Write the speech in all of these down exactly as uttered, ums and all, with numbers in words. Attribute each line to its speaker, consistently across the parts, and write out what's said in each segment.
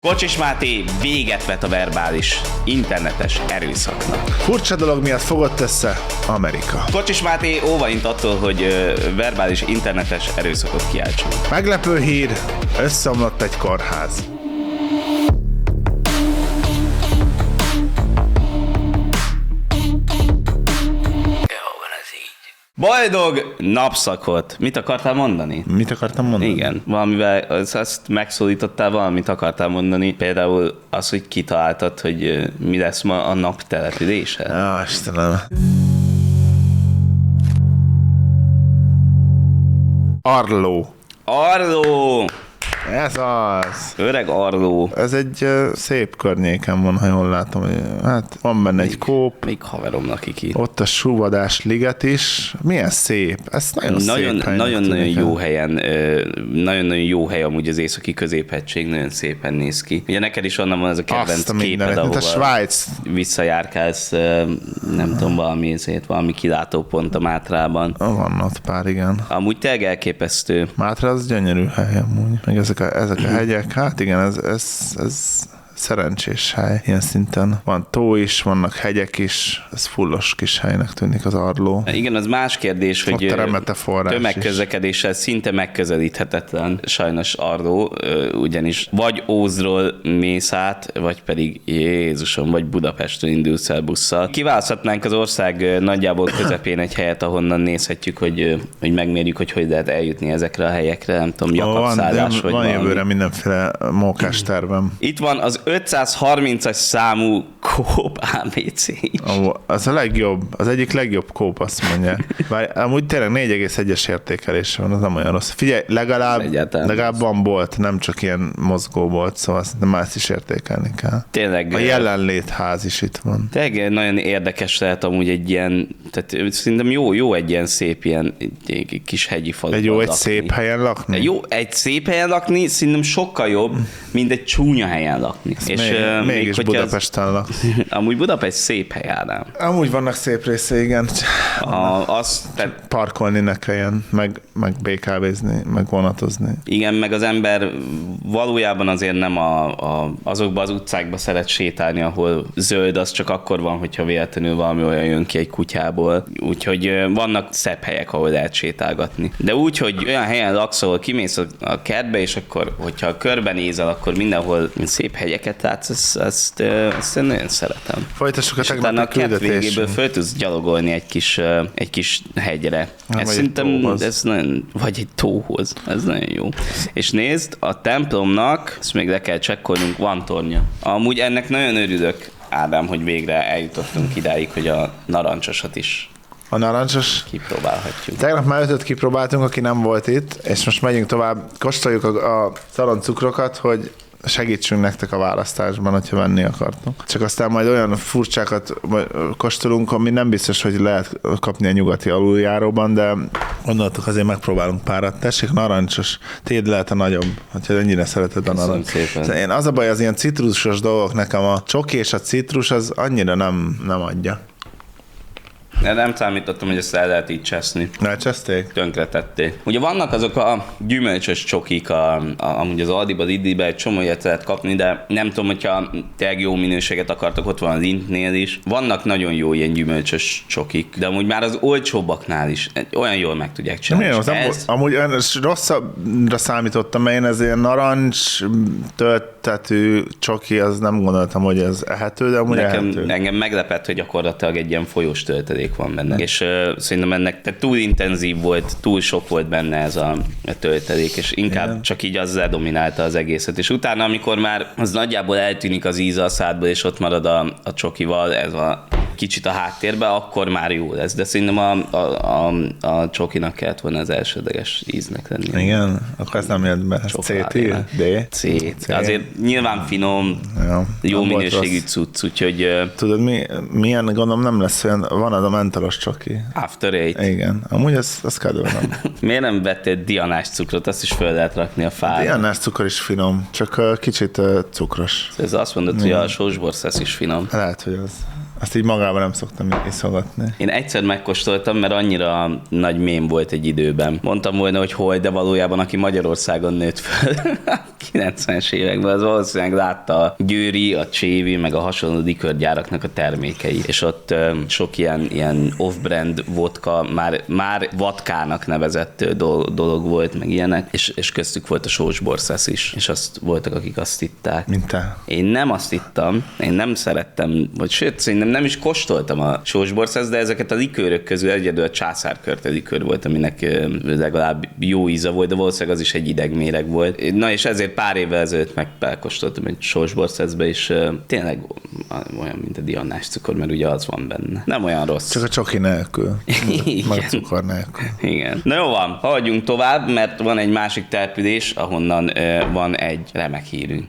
Speaker 1: Kocsis Máté véget vet a verbális internetes erőszaknak.
Speaker 2: Furcsa dolog miatt fogott össze Amerika.
Speaker 1: Kocsis Máté óvaint attól, hogy ö, verbális internetes erőszakot kiáltson.
Speaker 2: Meglepő hír, összeomlott egy kórház.
Speaker 1: Boldog napszakot! Mit akartál mondani?
Speaker 2: Mit akartam mondani?
Speaker 1: Igen, valamivel azt megszólítottál, valamit akartál mondani. Például az, hogy kitaláltad, hogy mi lesz ma a nap települése.
Speaker 2: Á, Istenem. Arló.
Speaker 1: Arló!
Speaker 2: Ez az.
Speaker 1: Öreg Arló.
Speaker 2: Ez egy uh, szép környéken van, ha jól látom. Hogy, hát van benne egy kóp.
Speaker 1: Még haveromnak iki.
Speaker 2: Ott a Súvadás liget is. Milyen szép. Ez nagyon,
Speaker 1: nagyon
Speaker 2: szép
Speaker 1: Nagyon-nagyon jó helyen, nagyon-nagyon jó hely amúgy az északi középhegység, nagyon szépen néz ki. Ugye neked is onnan van ez a kedvenc
Speaker 2: a
Speaker 1: képed, ahol
Speaker 2: a Svájc.
Speaker 1: Visszajárkálsz, nem tudom, valami ezért, valami kilátópont a Mátrában.
Speaker 2: Van ott pár, igen.
Speaker 1: Amúgy tényleg elképesztő.
Speaker 2: Mátra az gyönyörű hely amúgy. Meg ezek a, ezek a hegyek, hát igen, ez, ez, ez szerencsés hely. Ilyen szinten van tó is, vannak hegyek is, ez fullos kis helynek tűnik az Arló.
Speaker 1: Igen, az más kérdés, hogy tömegközlekedéssel szinte megközelíthetetlen sajnos Arló, ugyanis vagy Ózról mész át, vagy pedig Jézusom, vagy Budapestről indulsz el busszal. Kiválaszthatnánk az ország nagyjából közepén egy helyet, ahonnan nézhetjük, hogy, hogy megmérjük, hogy hogy lehet eljutni ezekre a helyekre, nem tudom, Jakabszállás,
Speaker 2: oh,
Speaker 1: vagy
Speaker 2: van
Speaker 1: valami.
Speaker 2: Jövőre mindenféle mókás tervem.
Speaker 1: Itt van az ötszázharmincas számú Coop á bé cé.
Speaker 2: Oh, az a legjobb, az egyik legjobb Coop, azt mondja. Bár amúgy tényleg négy egész egyes értékelése van, az nem olyan rossz. Figyelj, legalább, legalább van bolt, nem csak ilyen mozgó bolt, szóval azt nem ezt is értékelni kell.
Speaker 1: Tényleg.
Speaker 2: A jelenlétház is itt van.
Speaker 1: Tényleg nagyon érdekes lehet amúgy egy ilyen, tehát szerintem jó, jó egy ilyen szép ilyen egy kis hegyi faluban
Speaker 2: Egy jó,
Speaker 1: lakni.
Speaker 2: egy szép helyen lakni?
Speaker 1: Jó, egy szép helyen lakni szerintem sokkal jobb, mint egy csúnya helyen lakni.
Speaker 2: És még, uh, mégis Budapesten lakni.
Speaker 1: Amúgy Budapest szép hely, Ádám.
Speaker 2: Amúgy vannak szép része, igen.
Speaker 1: A, az, tehát,
Speaker 2: parkolni ne kelljen, meg, meg bé ká vézni, meg vonatozni.
Speaker 1: Igen, meg az ember valójában azért nem a, a, azokba az utcákba szeret sétálni, ahol zöld, az csak akkor van, hogyha véletlenül valami olyan jön ki egy kutyából. Úgyhogy vannak szebb helyek, ahol lehet sétálgatni. De úgy, hogy olyan helyen laksz, ahol kimész a kertbe, és akkor, hogyha körbenézel, akkor mindenhol szép hegyeket látsz, ezt, ezt, ezt én nagyon szeretem.
Speaker 2: Folytassuk a
Speaker 1: tegnapi küldetést. És utána a kert végéből föl tudsz gyalogolni egy kis, egy kis hegyre. Ez szerintem, ez nagyon, vagy egy tóhoz. Ez nagyon jó. És nézd, a templomnak, ezt még le kell csekkolnunk, van tornya. Amúgy ennek nagyon örülök, Ádám, hogy végre eljutottunk idáig, hogy a narancsosat is
Speaker 2: A narancsos.
Speaker 1: kipróbálhatjuk.
Speaker 2: Tegnap már ötöt kipróbáltunk, aki nem volt itt, és most megyünk tovább. Kóstoljuk a, a szaloncukrokat, hogy segítsünk nektek a választásban, hogyha venni akartok. Csak aztán majd olyan furcsákat kóstolunk, ami nem biztos, hogy lehet kapni a nyugati aluljáróban, de gondoltuk, azért megpróbálunk párat. Tessék, narancsos. Tiéd lehet a nagyobb, hogyha ennyire szereted a narancs. Én az a baj, az ilyen citrusos dolgok, nekem a csoki és a citrus az annyira nem, nem adja.
Speaker 1: De nem számítottam, hogy ezt el lehet így cseszni.
Speaker 2: Elcseszték?
Speaker 1: Tönkretették. Ugye vannak azok a gyümölcsös csokik, a, a, amúgy az Aldiba, az Idibe egy csomó ilyet lehet kapni, de nem tudom, hogyha tényleg jó minőséget akartok, ott van az Lintnél is. Vannak nagyon jó ilyen gyümölcsös csokik, de amúgy már az olcsóbbaknál is olyan jól meg tudják csinálni.
Speaker 2: Milyen, az ez... Amúgy rosszabbra számítottam, mert én ez ilyen narancs töltetű csoki, az nem gondoltam, hogy ez ehető, de amúgy
Speaker 1: Nekem,
Speaker 2: ehető.
Speaker 1: Engem meglepett, hogy gyakorlatilag egy ilyen folyós töltedék van benne. És uh, szerintem ennek tehát túl intenzív volt, túl sok volt benne ez a, a töltedék, és inkább igen. Csak így az ledominálta az egészet. És utána, amikor már az nagyjából eltűnik az íze a szádból, és ott marad a, a csokival, ez a kicsit a háttérbe, akkor már jó lesz. De szerintem a, a, a, a csokinak kellett volna az elsődleges íznek lenni.
Speaker 2: Igen? Akkor ez nem jött be. C T? D?
Speaker 1: C. Azért nyilván finom, ja, jó minőségű cucc, úgyhogy...
Speaker 2: Tudod, mi, milyen gondolom nem lesz olyan, van az a mentolos csoki.
Speaker 1: After Eight.
Speaker 2: Igen. Amúgy ez, ez kedvelem.
Speaker 1: Miért nem vettél dianás cukrot? Azt is föl lehet rakni a fára.
Speaker 2: A dianás cukor is finom, csak kicsit uh, cukros.
Speaker 1: Ez azt mondod, igen. Hogy a sósborszász is finom.
Speaker 2: Lehet, hogy az. Azt így magában nem szoktam iszogatni.
Speaker 1: Én egyszer megkóstoltam, mert annyira nagy mém volt egy időben. Mondtam volna, hogy hol, de valójában aki Magyarországon nőtt föl. kilencvenes években az valószínűleg látta a Győri, a Csévi, meg a hasonló likörgyáraknak a termékei. És ott ö, sok ilyen, ilyen off-brand vodka, már, már vatkának nevezett dolog, dolog volt, meg ilyenek, és, és köztük volt a sósborszász is, és azt voltak, akik azt itták.
Speaker 2: Mint te.
Speaker 1: Én nem azt ittam, én nem szerettem, vagy sőt, szerintem nem is kóstoltam a sósborszász, de ezeket a likőrök közül egyedül a császárkörte likőr volt, aminek ö, legalább jó íze volt, de valószínűleg az is egy idegméreg volt. Na és ezért pár évvel ezelőtt meg elkóstoltam egy sósborszászba, és uh, tényleg olyan, mint a diannás cukor, mert ugye az van benne. Nem olyan rossz.
Speaker 2: Csak a csoki nélkül. Meg a cukor nélkül.
Speaker 1: Igen. Na jó van, haladjunk tovább, mert van egy másik település, ahonnan uh, van egy remek hírünk.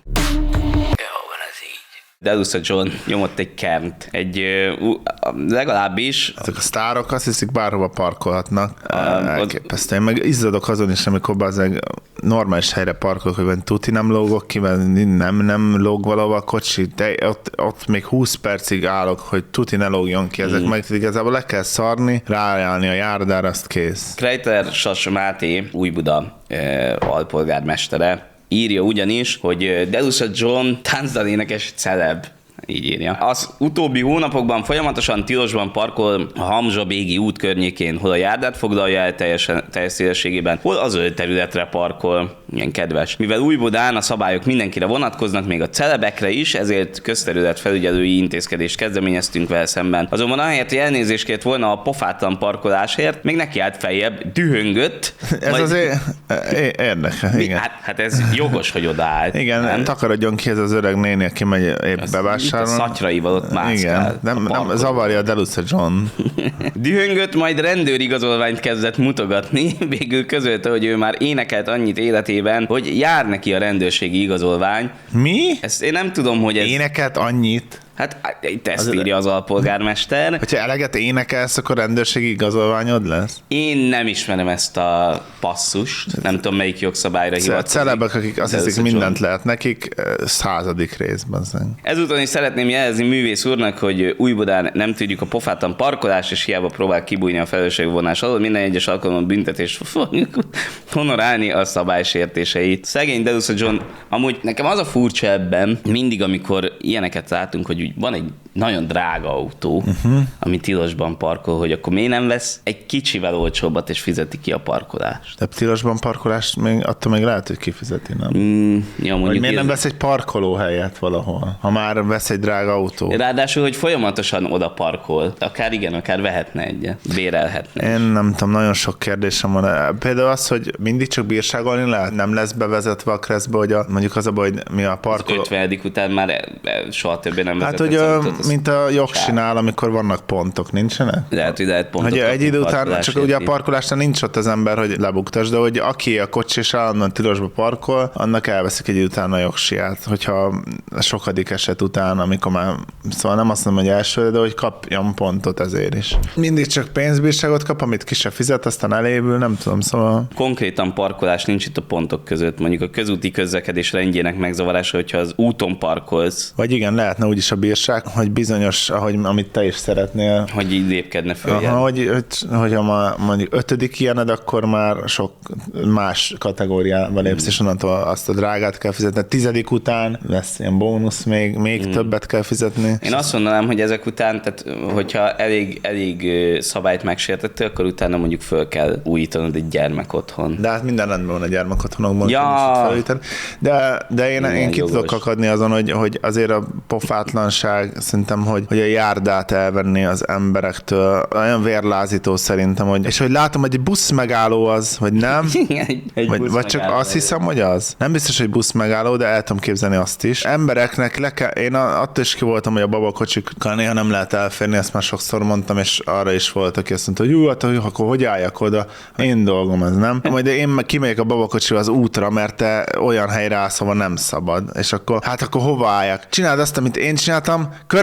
Speaker 1: Delusa John nyomott egy kernt, egy uh, legalábbis...
Speaker 2: Ezek a sztárok azt hiszik, bárhova parkolhatnak. Um, Elképesztő. Én meg izzadok azon is, amikor bazeg normális helyre parkolok, hogy tuti nem lógok ki, nem, nem lóg valahol a kocsi, de ott, ott még húsz percig állok, hogy tuti ne lógjon ki. Ezek mm. meg igazából le kell szarni, ráállni a járdára, azt kész.
Speaker 1: Krejter Sas Máté, Újbuda eh, alpolgármestere, írja ugyanis, hogy Delusa John táncdalénekes celeb. Így írja. Az utóbbi hónapokban folyamatosan tilosban parkol a Hamzsa-Bégi út környékén, hol a járdát foglalja el teljesen, teljes szélességében, hol az zöld területre parkol. Ilyen kedves. Mivel Újbudán a szabályok mindenkire vonatkoznak, még a celebekre is, ezért közterület felügyelői intézkedést kezdeményeztünk vele szemben. Azonban ahelyett, hogy elnézést kért volna a pofátlan parkolásért, még neki állt feljebb, dühöngött.
Speaker 2: Ez majd... azért érdekel, igen.
Speaker 1: Hát, hát ez jogos, hogy odaállt.
Speaker 2: Igen, nem takarodjon ki ez az öreg néni, aki megy épp bevásárolni.
Speaker 1: A szatyraival ott mászkál.
Speaker 2: Igen, nem, nem zavarja a Delusa John.
Speaker 1: Dühöngött, majd rendőrigazolványt kezdett mutogatni, végül közölte, hogy ő már énekelt annyit életében, hogy jár neki a rendőrségi igazolvány.
Speaker 2: Mi?
Speaker 1: Ezt én nem tudom, hogy ez...
Speaker 2: Énekelt annyit?
Speaker 1: Hát itt ezt az írja az alpolgármester.
Speaker 2: Hogyha eleget énekelsz, akkor rendőrségi igazolványod lesz?
Speaker 1: Én nem ismerem ezt a passzust. Nem tudom, melyik jogszabályra hivatkozik.
Speaker 2: Celebek, akik azt hiszik, mindent lehet nekik, századik részben.
Speaker 1: Ezúton is szeretném jelezni művész úrnak, hogy Újbudán nem tudjuk a pofátlan parkolás, és hiába próbál kibújni a felelősségvonás alól, minden egyes alkalommal büntetést fogjuk honorálni a szabálysértéseit. Szegény Delusa John, amúgy nekem az a furcsa ebben, mindig amikor ilyeneket látunk, hogy van egy nagyon drága autó, uh-huh. ami tilosban parkol, hogy akkor miért nem vesz egy kicsivel olcsóbbat, és fizeti ki a parkolást.
Speaker 2: De tilosban parkolást még, attól még lehet, hogy kifizeti, nem?
Speaker 1: Mm, ja,
Speaker 2: vagy miért nem vesz egy parkolóhelyet valahol, ha már vesz egy drága autó?
Speaker 1: Ráadásul, hogy folyamatosan oda parkol. Akár igen, akár vehetne egyet, bérelhetne.
Speaker 2: Én nem tudom, nagyon sok kérdésem van. Például az, hogy mindig csak bírságolni lehet, nem lesz bevezetve a kreszbe, hogy a, mondjuk az a baj, hogy mi a parkoló...
Speaker 1: Az ötvenedik után már soha többé nem
Speaker 2: hát, hogy a, mint a jogsinál, amikor vannak pontok, nincsenek?
Speaker 1: Lehet, hogy lehet pontok.
Speaker 2: Hogy egy idő után, csak ugye a parkolásnál nincs ott az ember, hogy lebuktas, de hogy aki a kocsi és állandóan tilosba parkol, annak elveszik egy idő után a jogsiját, hogyha a sokadik eset után, amikor már, szóval nem azt mondom, hogy első, de hogy kapjon pontot ezért is. Mindig csak pénzbírságot kap, amit ki se fizet, aztán elévül, nem tudom, szóval...
Speaker 1: Konkrétan parkolás nincs itt a pontok között, mondjuk a közúti közlekedés rendjének megzavarása, hogyha az úton parkolsz.
Speaker 2: Vagy igen, lehetne úgyis a bírság, hogy bizonyos, ahogy, amit te is szeretnél.
Speaker 1: Hogy így lépkedne följebb.
Speaker 2: Hogy, hogy, hogyha ma mondjuk ötödik ilyened, akkor már sok más kategóriában lépsz, mm. és onnantól azt a drágát kell fizetni. A tizedik után lesz ilyen bónusz, még, még mm. többet kell fizetni.
Speaker 1: Én azt mondanám, hogy ezek után, tehát hogyha elég, elég szabályt megsértettél, akkor utána mondjuk föl kell újítanod egy gyermekotthon.
Speaker 2: De hát minden rendben van a gyermekotthonokban.
Speaker 1: Ja.
Speaker 2: De, de én, én ki tudok akadni azon, hogy, hogy azért a pofátlanság, szerintem, hogy, hogy a járdát elvenni az emberektől, olyan vérlázító szerintem, hogy, és hogy látom, hogy egy busz megálló az, hogy nem,
Speaker 1: egy, egy
Speaker 2: vagy, vagy csak azt hiszem, hogy az. Nem biztos, hogy busz megálló, de el tudom képzelni azt is. Embereknek le kell, én attól is ki voltam, hogy a babakocsikkal néha nem lehet elférni, ezt már sokszor mondtam, és arra is volt, aki azt mondta, hogy jó, hát akkor hogy álljak oda? Én dolgom ez, nem? Majd én kimegyek a babakocsival az útra, mert te olyan helyre állsz, ahol nem szabad. És akkor, hát akkor hova álljak? Csináld azt, amit én csináltam, köröz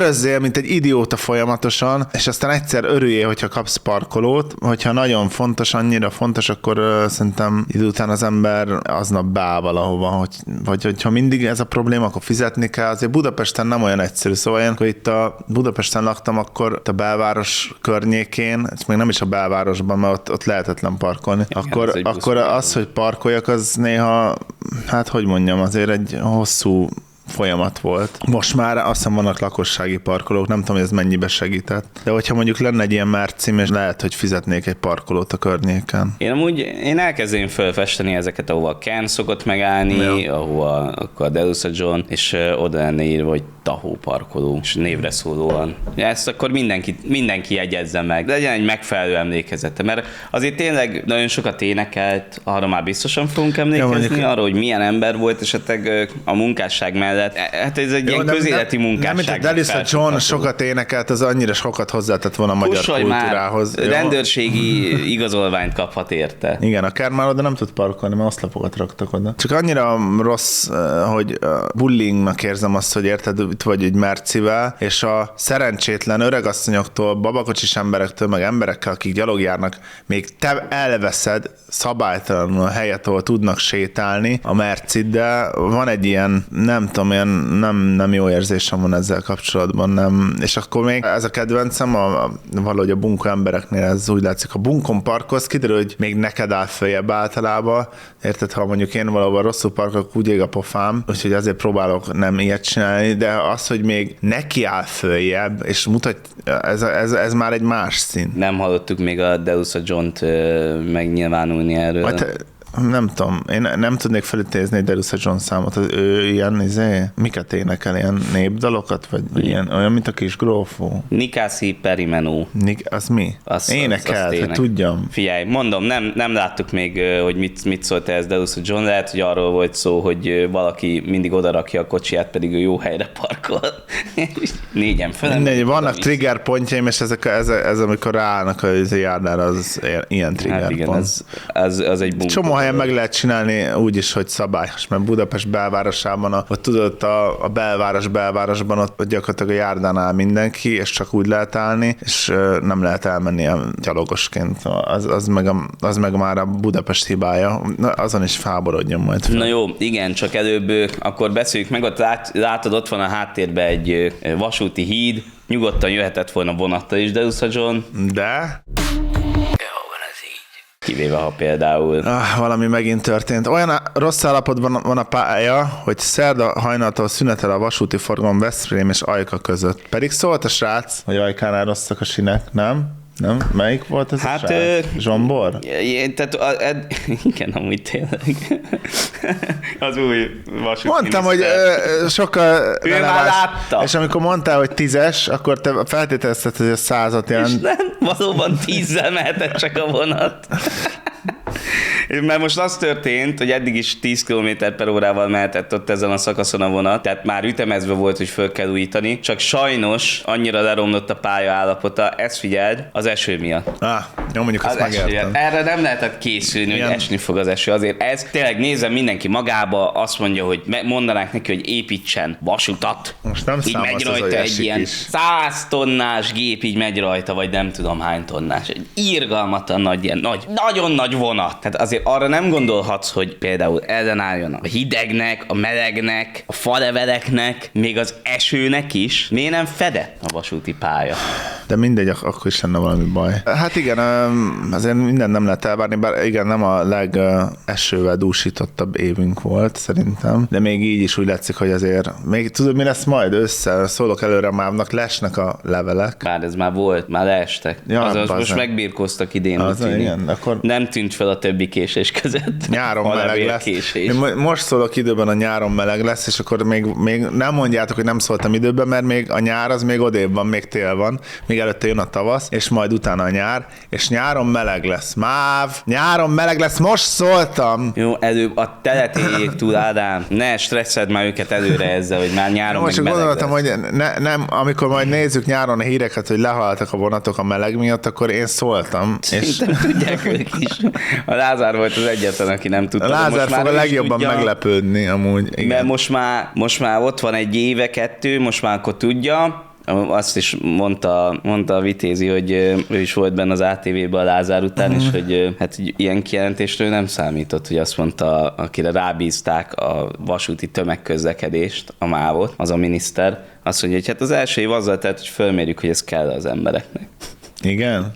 Speaker 2: körözzél, mint egy idióta folyamatosan, és aztán egyszer örüljél, hogyha kapsz parkolót, hogyha nagyon fontos, annyira fontos, akkor uh, szerintem idő után az ember aznap beáll valahova, hogy, vagy hogyha mindig ez a probléma, akkor fizetni kell. Azért Budapesten nem olyan egyszerű, szóval én, amikor itt a Budapesten laktam, akkor a belváros környékén, ez még nem is a belvárosban, mert ott, ott lehetetlen parkolni, igen, akkor, akkor az, hogy parkoljak, az néha, hát hogy mondjam, azért egy hosszú folyamat volt. Most már azt hiszem vannak lakossági parkolók, nem tudom, hogy ez mennyibe segített. De hogyha mondjuk lenne egy ilyen Mercim, és lehet, hogy fizetnék egy parkolót a környéken.
Speaker 1: Én amúgy, én elkezdém felfesteni ezeket, ahova a Ken szokott megállni, ja. ahova akkor a Delusa John, és uh, oda lenne írva, hogy Tahó parkoló, és névre szólóan. Ezt akkor mindenki, mindenki jegyezze meg. De legyen egy megfelelő emlékezete, mert azért tényleg nagyon sokat énekelt, arra már biztosan fogunk emlékezni, ja, arra, hogy milyen ember volt, esetleg a munkásság mellett. Hát ez egy jó, ilyen közéleti nem, munkásság. Nem, mint a
Speaker 2: Delusa John sokat énekelt, az annyira sokat hozzátett volna a magyar Kussolj kultúrához.
Speaker 1: Már, rendőrségi igazolványt kaphat érte.
Speaker 2: Igen, akár már oda nem tud parkolni, mert oszlapokat raktak oda. Csak annyira rossz, hogy bullyingnak érzem azt, hogy érted, itt vagy egy Mercivel, és a szerencsétlen öregasszonyoktól, babakocsis emberektől, meg emberekkel, akik gyalogjárnak, még te elveszed szabálytalanul a helyet, ahol tudnak sétálni a Mercit, de van egy ilyen, nem tudom, ilyen nem, nem jó érzésem van ezzel kapcsolatban, nem. És akkor még ez a kedvencem, a, a, valahogy a bunkó embereknél ez úgy látszik, a bunkon parkolsz, kiderül, hogy még neked áll följebb általában, érted, ha mondjuk én valahol rosszul parkolok, úgy ég a pofám, úgyhogy azért próbálok nem ilyet csinálni, de az, hogy még neki áll följebb, és mutat, ez, ez, ez már egy más szín.
Speaker 1: Nem hallottuk még a Delusa John-t megnyilvánulni erről.
Speaker 2: Majd, nem tudom, én nem tudnék felítézni egy Delusa John számot, ő ilyen, izé, miket énekel, ilyen népdalokat, vagy ilyen, olyan, mint a kis grófó.
Speaker 1: Nikászi Perimenó.
Speaker 2: Nik, az mi?
Speaker 1: Az,
Speaker 2: énekelt,
Speaker 1: az, az
Speaker 2: hogy tudjam.
Speaker 1: Figyelj, mondom, nem, nem láttuk még, hogy mit, mit szólt ez Delusa John, lehet, hogy arról volt szó, hogy valaki mindig odarakja a kocsiját, pedig ő jó helyre parkol. Négyen fel.
Speaker 2: Mindegy, vannak trigger pontjaim, és ezek, ez, ez, amikor ráállnak a járdára, az ilyen trigger
Speaker 1: hát igen,
Speaker 2: pont.
Speaker 1: Az, az, az egy bunkó.
Speaker 2: Csomó helyen meg lehet csinálni úgy is, hogy szabályos, mert Budapest belvárosában, a, ott tudod, a, a belváros belvárosban ott gyakorlatilag a járdán áll mindenki, és csak úgy lehet állni, és nem lehet elmenni a gyalogosként. Az, az, meg, a, az meg már a Budapest hibája. Na, azon is felborodjon majd fel.
Speaker 1: Na jó, igen, csak előbb akkor beszéljük meg, ott lát, látod, ott van a háttérben egy vasúti híd, nyugodtan jöhetett volna vonattal is Delusa John.
Speaker 2: De...
Speaker 1: Kivéve, ha például...
Speaker 2: Ah, valami megint történt. Olyan rossz állapotban van a pálya, hogy szerda hajnaltól szünetel a vasúti forgalom Veszprém és Ajka között. Pedig szólt a srác, hogy Ajkánál rosszak a sinek, nem? Nem? Melyik volt ez hát, a srác? Ö... Zsombor?
Speaker 1: É, tehát, a, ed... igen, amúgy tényleg. Az új vasúti
Speaker 2: Mondtam, hogy ö, sokkal releváns. És amikor mondtál, hogy tízes, akkor te feltételezted, hogy a százat jelent.
Speaker 1: És nem, valóban tízzel mehetett csak a vonat. Mert most az történt, hogy eddig is tíz kilométer per órával mehetett ott ezen a szakaszon a vonat, tehát már ütemezve volt, hogy föl kell újítani, csak sajnos annyira leromlott a pálya állapota, ezt figyeld, az eső miatt.
Speaker 2: Ah, jó, mondjuk azt megértem.
Speaker 1: Erre nem lehetett készülni, ilyen. Hogy esni fog az eső. Azért ez tényleg nézem mindenki magába, azt mondja, hogy mondanák neki, hogy építsen vasutat.
Speaker 2: Most nem
Speaker 1: így megy rajta egy ilyen száz tonnás gép, így megy rajta, vagy nem tudom hány tonnás. Egy irgalmatlan nagy, ilyen nagy, nagyon nagy vonat. Tehát azért arra nem gondolhatsz, hogy például ellenálljon a hidegnek, a melegnek, a faleveleknek, még az esőnek is. Miért nem fedett a vasúti pálya?
Speaker 2: De mindegy, akkor is lenne valami baj. Hát igen, azért minden nem lehet elvárni, bár igen, nem a legesővel dúsítottabb évünk volt szerintem, de még így is úgy látszik, hogy azért még tudod, mi lesz majd össze, szólok előre mávnak, lesnek a levelek.
Speaker 1: Bár ez már volt, már leestek. Ja, azaz most megbírkoztak idén.
Speaker 2: Az igen, akkor...
Speaker 1: Nem tűnt fel a többi késés között.
Speaker 2: Nyáron meleg lesz. Késés. Most szólok időben, a nyáron meleg lesz, és akkor még, még nem mondjátok, hogy nem szóltam időben, mert még a nyár az még odébb van, még tél van, még előtte jön a tavasz, és majd utána a nyár, és nyáron meleg lesz. Máv, nyáron meleg lesz, most szóltam!
Speaker 1: Jó, előbb a telet éljék túl, Ádám. Ne stresszed már őket előre ezzel, hogy már nyáron
Speaker 2: most
Speaker 1: meg meleg
Speaker 2: gondoltam,
Speaker 1: lesz.
Speaker 2: hogy ne, nem, amikor majd nézzük nyáron a híreket, hogy lehaltak a vonatok a meleg miatt, akkor én szóltam.
Speaker 1: Szerintem és... tudják ők is. A Lázár volt az egyetlen, aki nem tudta.
Speaker 2: A Lázár fog a legjobban tudja, meglepődni amúgy. Igen.
Speaker 1: Mert most már, most már ott van egy éve, kettő, most már akkor tudja, azt is mondta, mondta a Vitézi, hogy ő is volt benne az á té vében a Lázár után, uh-huh. és hogy hát ilyen kijelentésről nem számított, hogy azt mondta, akire rábízták a vasúti tömegközlekedést, a mávot, az a miniszter, azt mondja, hogy hát az első év azzal telt, hogy fölmérjük, hogy ez kell az embereknek.
Speaker 2: Igen?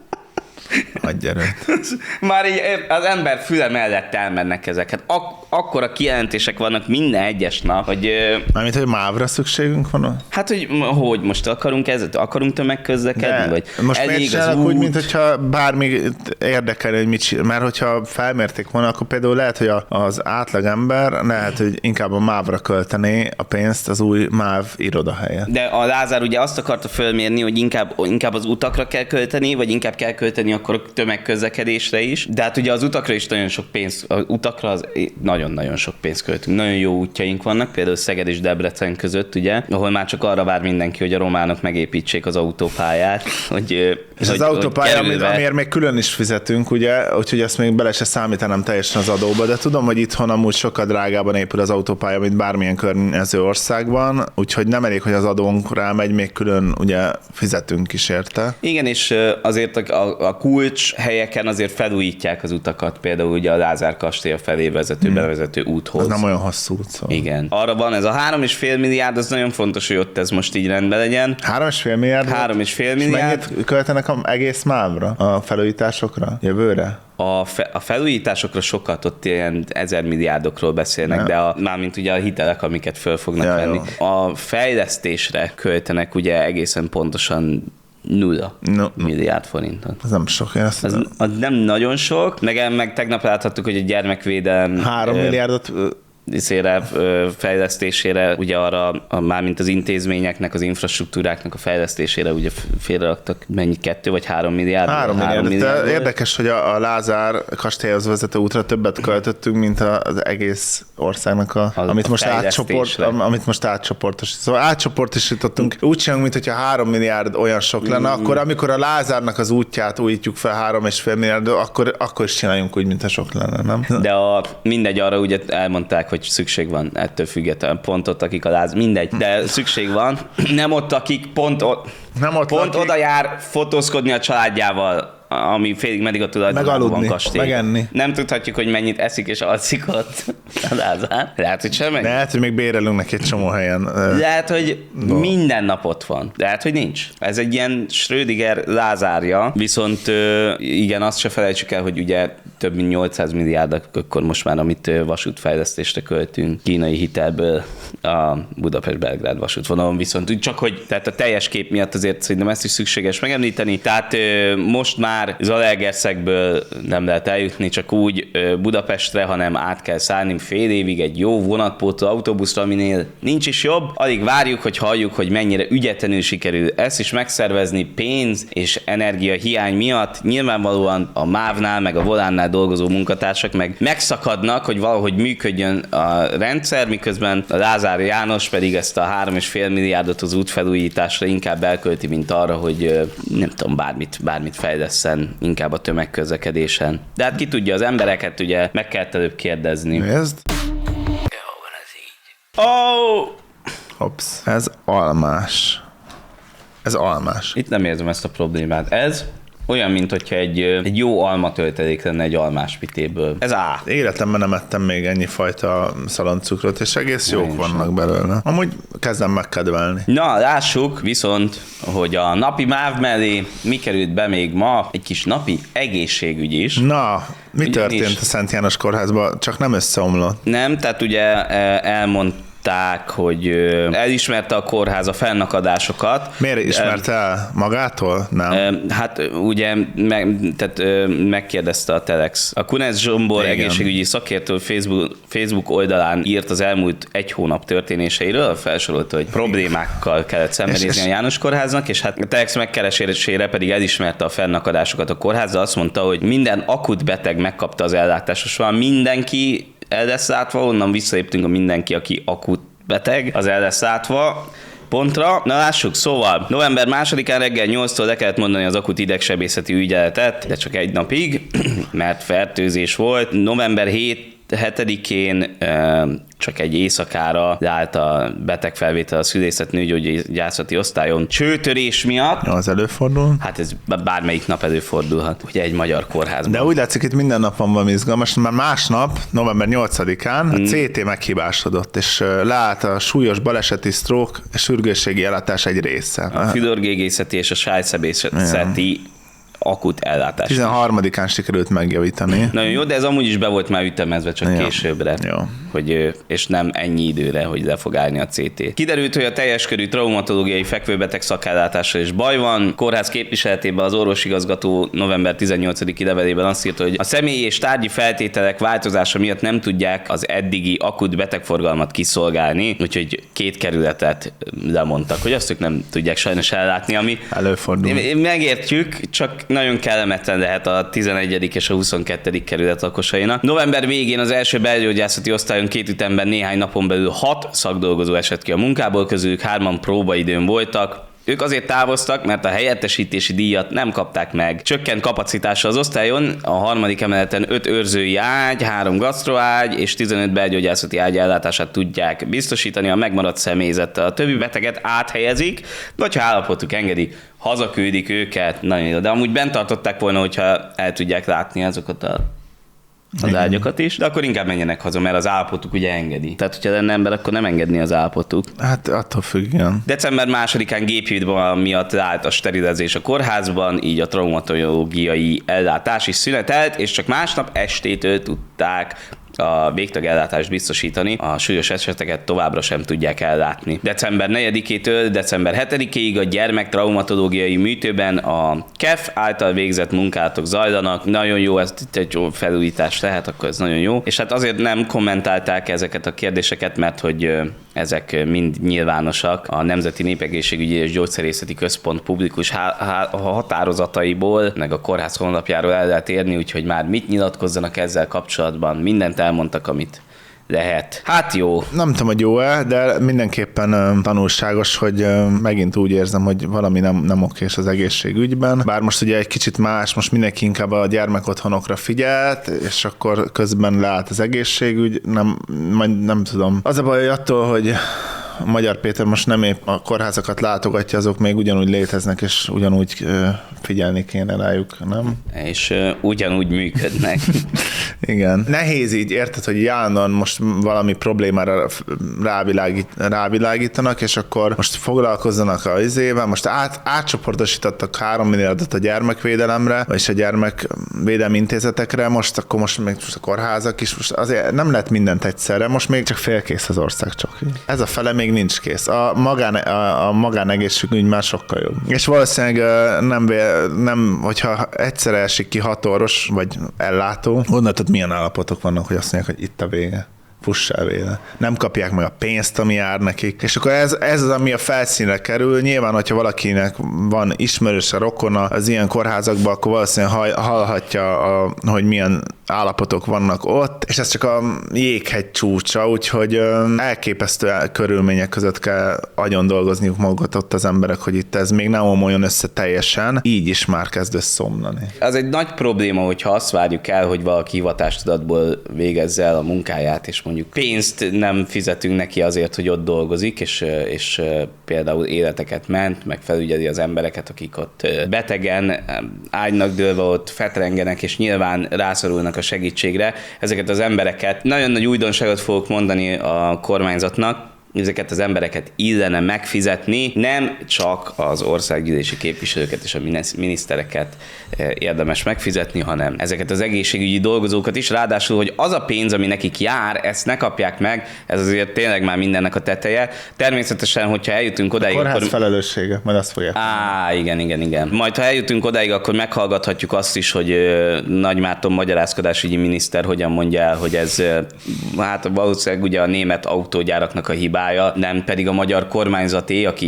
Speaker 2: Adj erőt.
Speaker 1: Már így az ember füle mellett elmennek ezek. Hát ak- akkora kijelentések vannak minden egyes nap, hogy...
Speaker 2: Mármint, hogy mávra szükségünk van?
Speaker 1: Hát, hogy hogy most akarunk ezzel? Akarunk tömegközlekedni? Vagy
Speaker 2: most miért csinálnak úgy, mint hogyha bármi érdekel, hogy mit csinál? Mert hogyha felmérték volna, akkor például lehet, hogy az átlagember lehet, hogy inkább a mávra költené a pénzt az új máv irodahelyen.
Speaker 1: De a Lázár ugye azt akarta fölmérni, hogy inkább, inkább az utakra kell költeni, vagy inkább kell költeni akkor a tömegközlekedésre is. De hát ugye az utakra is nagyon sok pénz, az utakra az nagyon-nagyon sok pénzt költünk. Nagyon jó útjaink vannak, például Szeged és Debrecen között, ugye, ahol már csak arra vár mindenki, hogy a románok megépítsék az autópályát. Hogy,
Speaker 2: és
Speaker 1: hogy,
Speaker 2: az autópálya,
Speaker 1: kerülve...
Speaker 2: amiért még külön is fizetünk, ugye, úgyhogy ezt még bele se számítanám teljesen az adóba, de tudom, hogy itthon amúgy sokkal drágában épül az autópálya, mint bármilyen környező országban, úgyhogy nem elég, hogy az adónk rámegy, még külön ugye fizetünk is érte.
Speaker 1: Igen, és azért a, a kulcs helyeken azért felújítják az utakat, például ugye a Lázár kastély felé vezető, hmm. bevezető úthoz.
Speaker 2: Ez nem olyan hosszú út, szóval.
Speaker 1: Igen. Arra van ez a három és fél milliárd, az nagyon fontos, hogy ott ez most így rendben legyen.
Speaker 2: Három és fél milliárd?
Speaker 1: Három és fél milliárd.
Speaker 2: És mennyit költenek az egész mávra? A felújításokra? Jövőre?
Speaker 1: A, fe, a felújításokra sokat, ott ilyen ezer milliárdokról beszélnek, ja. de a, mármint ugye a hitelek, amiket föl fognak ja, venni. Jó. A fejlesztésre költenek ugye egészen pontosan nulla no. milliárd forintot.
Speaker 2: Ez nem sok. Ezt
Speaker 1: az, az nem nagyon sok. Meg, meg tegnap láthattuk, hogy a gyermekvédelem...
Speaker 2: Három ö, milliárdot...
Speaker 1: Szére, fejlesztésére, ugye arra, mármint az intézményeknek, az infrastruktúráknak a fejlesztésére ugye félreraktak mennyi, kettő vagy három milliárd?
Speaker 2: Három milliárd. milliárd. Érdekes, hogy a, a Lázár kastélyhoz vezető útra többet költöttünk, mint az egész országnak, a, a, amit, a most átcsoport, amit most átcsoportosítottunk. Szóval átcsoportosítottunk. Úgy csinálunk, mintha három milliárd olyan sok lenne, mm. akkor amikor a Lázárnak az útját újítjuk fel három és fél milliárd, akkor, akkor is csináljunk úgy, mintha sok lenne, nem?
Speaker 1: De a, mindegy, arra ugye elmondták, hogy szükség van ettől függetlenül. Pont ott, akik a Lázár, mindegy, de szükség van. Nem ott, akik pont, o,
Speaker 2: nem ott
Speaker 1: pont
Speaker 2: akik...
Speaker 1: oda jár fotózkodni a családjával, ami félig meddig a tulajdonában van kastély.
Speaker 2: Megenni.
Speaker 1: Nem tudhatjuk, hogy mennyit eszik és alszik ott a Lázár. Lehet, hogy semmi.
Speaker 2: Lehet, hogy még bérelünk neki egy csomó helyen.
Speaker 1: Lehet, hogy no. minden nap ott van. Lehet, hogy nincs. Ez egy ilyen Schrödinger Lázárja, viszont igen, azt se felejtsük el, hogy ugye több mint nyolcszáz milliárd, akkor most már, amit vasútfejlesztésre költünk kínai hitelből a Budapest-Belgrád vasútvonalon, viszont csak hogy tehát a teljes kép miatt azért szerintem ezt is szükséges megemlíteni. Tehát most már Zalaegerszegből nem lehet eljutni csak úgy Budapestre, hanem át kell szállni fél évig egy jó vonatpótló autóbuszra, aminél nincs is jobb. Alig várjuk, hogy halljuk, hogy mennyire ügyetlenül sikerül ezt is megszervezni pénz és energia hiány miatt. Nyilvánvalóan a mávnál meg a Volánnál dolgozó munkatársak meg megszakadnak, hogy valahogy működjön a rendszer, miközben a Lázár János pedig ezt a három és fél milliárdot az útfelújításra inkább elkölti, mint arra, hogy nem tudom, bármit, bármit fejlesszen, inkább a tömegközlekedésen. De hát ki tudja, az embereket ugye meg kell előbb kérdezni.
Speaker 2: Nézd!
Speaker 1: Jó, van ez így. Oh!
Speaker 2: Hops, ez almás. Ez almás.
Speaker 1: Itt nem érzem ezt a problémát. Ez olyan, mint hogyha egy, egy jó alma töltelék lenne egy almás pitéből. Ez A.
Speaker 2: Életemben nem ettem még ennyi fajta szaloncukrot, és egész jók vannak belőle. Amúgy kezdem megkedvelni.
Speaker 1: Na, lássuk viszont, hogy a napi máv mellé mi került be még ma, egy kis napi egészségügy is.
Speaker 2: Na, mi
Speaker 1: Ugyanis...
Speaker 2: történt a Szent János kórházban? Csak nem összeomlott.
Speaker 1: Nem, tehát ugye elmond hogy elismerte a kórház a fennakadásokat.
Speaker 2: Miért ismerte el? Magától? Nem.
Speaker 1: Hát ugye meg, tehát, megkérdezte a Telex. A Kunec Zsombor Igen. egészségügyi szakértő Facebook, Facebook oldalán írt az elmúlt egy hónap történéseiről, felsorolta, hogy problémákkal kellett szembenézni a János kórháznak, és hát a Telex megkeresésére pedig elismerte a fennakadásokat a kórház, de azt mondta, hogy minden akut beteg megkapta az ellátást. Szóval mindenki el lesz látva, onnan visszaléptünk a mindenki, aki akut beteg, az el lesz látva. Pontra. Na lássuk, szóval november másodikán reggel nyolctól le kellett mondani az akut idegsebészeti ügyeletet, de csak egy napig, mert fertőzés volt. november hetedikén csak egy éjszakára leállt a betegfelvétel a szülészet nőgyógyászati osztályon csőtörés miatt.
Speaker 2: Ja, az előfordul.
Speaker 1: Hát ez bármelyik nap előfordulhat, ugye egy magyar kórházban.
Speaker 2: De úgy látszik, itt minden nap van valami izgalmas, mert másnap, november nyolcadikán a cé té meghibásodott, és leállt a súlyos baleseti stroke és sürgősségi ellátás egy része.
Speaker 1: A fülorgégészeti és a sájszebészeti akut ellátás.
Speaker 2: tizenharmadikán sikerült megjavítani.
Speaker 1: Nagyon jó, de ez amúgy is be volt már ütemezve, csak
Speaker 2: jó.
Speaker 1: későbbre.
Speaker 2: Jó.
Speaker 1: Hogy, és nem ennyi időre, hogy le fog állni a cé té. Kiderült, hogy a teljes körű traumatológiai fekvőbeteg szakellátással is baj van. Kórház képviseletében az orvosigazgató november tizennyolcadiki levelében azt írta, hogy a személyi és tárgyi feltételek változása miatt nem tudják az eddigi akut betegforgalmat kiszolgálni, úgyhogy két kerületet lemondtak, hogy azt ők nem tudják sajnos ellátni, ami
Speaker 2: előfordul.
Speaker 1: Megértjük, csak nagyon kellemetlen lehet a tizenegyedik és a huszonkettő kerület lakosainak. November végén az első belgyógyászati osztályon két ütemben néhány napon belül hat szakdolgozó esett ki a munkából, közülük hárman próbaidőn voltak. Ők azért távoztak, mert a helyettesítési díjat nem kapták meg. Csökkent kapacitása az osztályon, a harmadik emeleten öt őrzői ágy, három gasztroágy és tizenöt belgyógyászati ágy ellátását tudják biztosítani a megmaradt személyzettel. A többi beteget áthelyezik, vagy ha állapotuk engedi, hazaküldik őket. Nagyon jó, de amúgy bent tartották volna, hogyha el tudják látni azokat a az ágyakat is, de akkor inkább menjenek haza, mert az állapotuk ugye engedi. Tehát, hogyha lenne ember, akkor nem engedni az állapotuk.
Speaker 2: Hát attól függ, igen.
Speaker 1: december másodikán géphiba miatt leállt a sterilezés a kórházban, így a traumatológiai ellátás is szünetelt, és csak másnap estétől tudták a végtagellátást biztosítani, a súlyos eseteket továbbra sem tudják ellátni. december negyedikétől december hetedikéig a gyermektraumatológiai műtőben a ká e ef által végzett munkálatok zajlanak. Nagyon jó, ez itt egy jó felújítás lehet, akkor ez nagyon jó. És hát azért nem kommentálták ezeket a kérdéseket, mert hogy ezek mind nyilvánosak. A Nemzeti Népegészségügyi és Gyógyszerészeti Központ publikus há- há- határozataiból, meg a kórház honlapjáról el lehet érni, úgyhogy már mit nyilatkozzanak ezzel kapcsolatban. Mindent elmondtak, amit lehet. Hát jó.
Speaker 2: Nem tudom, hogy jó-e, de mindenképpen uh, tanulságos, hogy uh, megint úgy érzem, hogy valami nem, nem okés az egészségügyben. Bár most ugye egy kicsit más, most mindenki inkább a gyermekotthonokra figyelt, és akkor közben leállt az egészségügy. Nem, majd nem tudom. Az a baj, hogy attól, hogy Magyar Péter most nem épp a kórházakat látogatja, azok még ugyanúgy léteznek, és ugyanúgy uh, figyelni kéne rájuk, nem?
Speaker 1: És uh, ugyanúgy működnek.
Speaker 2: Igen. Nehéz így, érted, hogy állandóan most valami problémára rávilágít, rávilágítanak, és akkor most foglalkozzanak a izével, most át, átcsoportosítottak három milliárdot a gyermekvédelemre, és a gyermekvédelmi intézetekre, most akkor most még most a kórházak is, most azért nem lett mindent egyszerre, most még csak félkész az ország csak. Ez a fele még nincs kész. A, magán, a, a magánegészségügy már sokkal jobb. És valószínűleg nem, nem hogyha egyszer esik ki hat orvos, vagy ellátó, onnan tudod, milyen állapotok vannak, hogy azt mondják, hogy itt a vége. Fussál véle. Nem kapják meg a pénzt, ami jár nekik. És akkor ez, ez az, ami a felszínre kerül. Nyilván, hogyha valakinek van ismerőse, rokona az ilyen kórházakban, akkor valószínűleg hallhatja, a, hogy milyen állapotok vannak ott, és ez csak a jéghegy csúcsa, úgyhogy elképesztő körülmények között kell agyon dolgozniuk magukat ott az emberek, hogy itt ez még nem omoljon össze teljesen, így is már kezd összeomlani.
Speaker 1: Az egy nagy probléma, hogyha azt várjuk el, hogy valaki hivatástudatból végezze el a munkáját, és mondjuk pénzt nem fizetünk neki azért, hogy ott dolgozik, és, és például életeket ment, meg felügyeli az embereket, akik ott betegen, ágynak dőlve ott fetrengenek, és nyilván rászorulnak a segítségre. Ezeket az embereket, nagyon nagy újdonságot fogok mondani a kormányzatnak, ezeket az embereket illene megfizetni, nem csak az országgyűlési képviselőket és a minisztereket érdemes megfizetni, hanem ezeket az egészségügyi dolgozókat is, ráadásul, hogy az a pénz, ami nekik jár, ezt ne kapják meg, ez azért tényleg már mindennek a teteje. Természetesen, hogyha eljutunk odáig,
Speaker 2: a kórház
Speaker 1: akkor...
Speaker 2: felelőssége, majd azt fogják.
Speaker 1: Á, igen, igen, igen. Majd, ha eljutunk odáig, akkor meghallgathatjuk azt is, hogy Nagy Márton magyarázkodásügyi miniszter hogyan mondja el, hogy ez hát valószínűleg ugye a német autógyáraknak a hibája, nem pedig a magyar kormányzaté, aki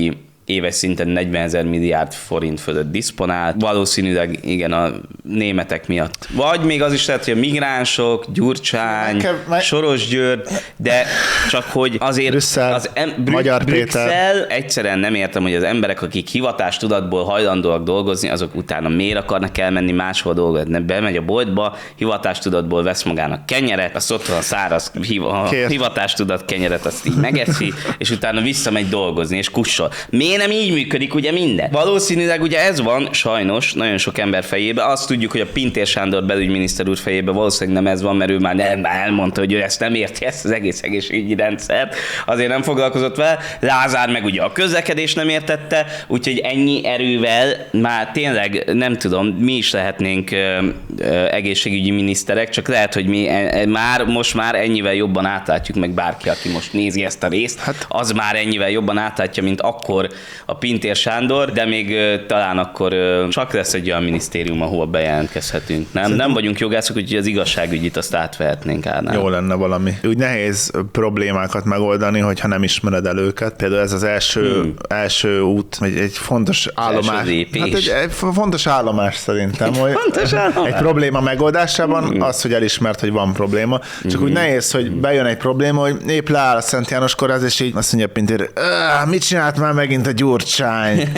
Speaker 1: éves szinten negyvenezer milliárd forint fölött diszponál. Valószínűleg igen, a németek miatt. Vagy még az is lehet, hogy a migránsok, Gyurcsány, meg, meg... Soros György, de csak hogy azért
Speaker 2: Brüsszel,
Speaker 1: az em, Brü-
Speaker 2: Magyar
Speaker 1: Brüsszel,
Speaker 2: Péter.
Speaker 1: egyszerűen nem értem, hogy az emberek, akik hivatástudatból hajlandóak dolgozni, azok utána miért akarnak elmenni máshol dolgozni. Bemegy a boltba, hivatástudatból vesz magának kenyeret, azt ott van a száraz hiv- hivatástudat kenyeret, azt így megeszi, és utána visszamegy dolgozni, és kussol. Miért nem így működik ugye minden? Valószínűleg ugye ez van, sajnos, nagyon sok ember fejében. Azt tudjuk, hogy a Pintér Sándor belügyminiszter úr fejében valószínűleg nem ez van, mert ő már nem, elmondta, hogy ő ezt nem érti, ezt az egész egészségügyi rendszert. Azért nem foglalkozott vele. Lázár meg ugye a közlekedés nem értette, úgyhogy ennyi erővel már tényleg nem tudom, mi is lehetnénk ö, ö, egészségügyi miniszterek, csak lehet, hogy mi e, már most már ennyivel jobban átlátjuk, meg bárki, aki most nézi ezt a részt, hát, az már ennyivel jobban átlátja, mint akkor a Pintér Sándor, de még ö, talán akkor ö, csak lesz egy olyan minisztérium, ahol bejelentkezhetünk. Nem, nem vagyunk jogászok, úgyhogy az igazságügyit azt átvehetnénk át.
Speaker 2: Jó lenne valami. Úgy nehéz problémákat megoldani, hogyha nem ismered el őket. Például ez az első, hmm. első út, egy, egy fontos állomás. Hát egy, egy fontos állomás szerintem, hogy fontos állomás. Egy probléma megoldásában hmm. az, hogy elismert, hogy van probléma. Csak hmm. úgy nehéz, hogy bejön egy probléma, hogy épp leáll a Szent János Kórház, és így azt mondja Pintér, mit csinált már megint a Gyurcsány?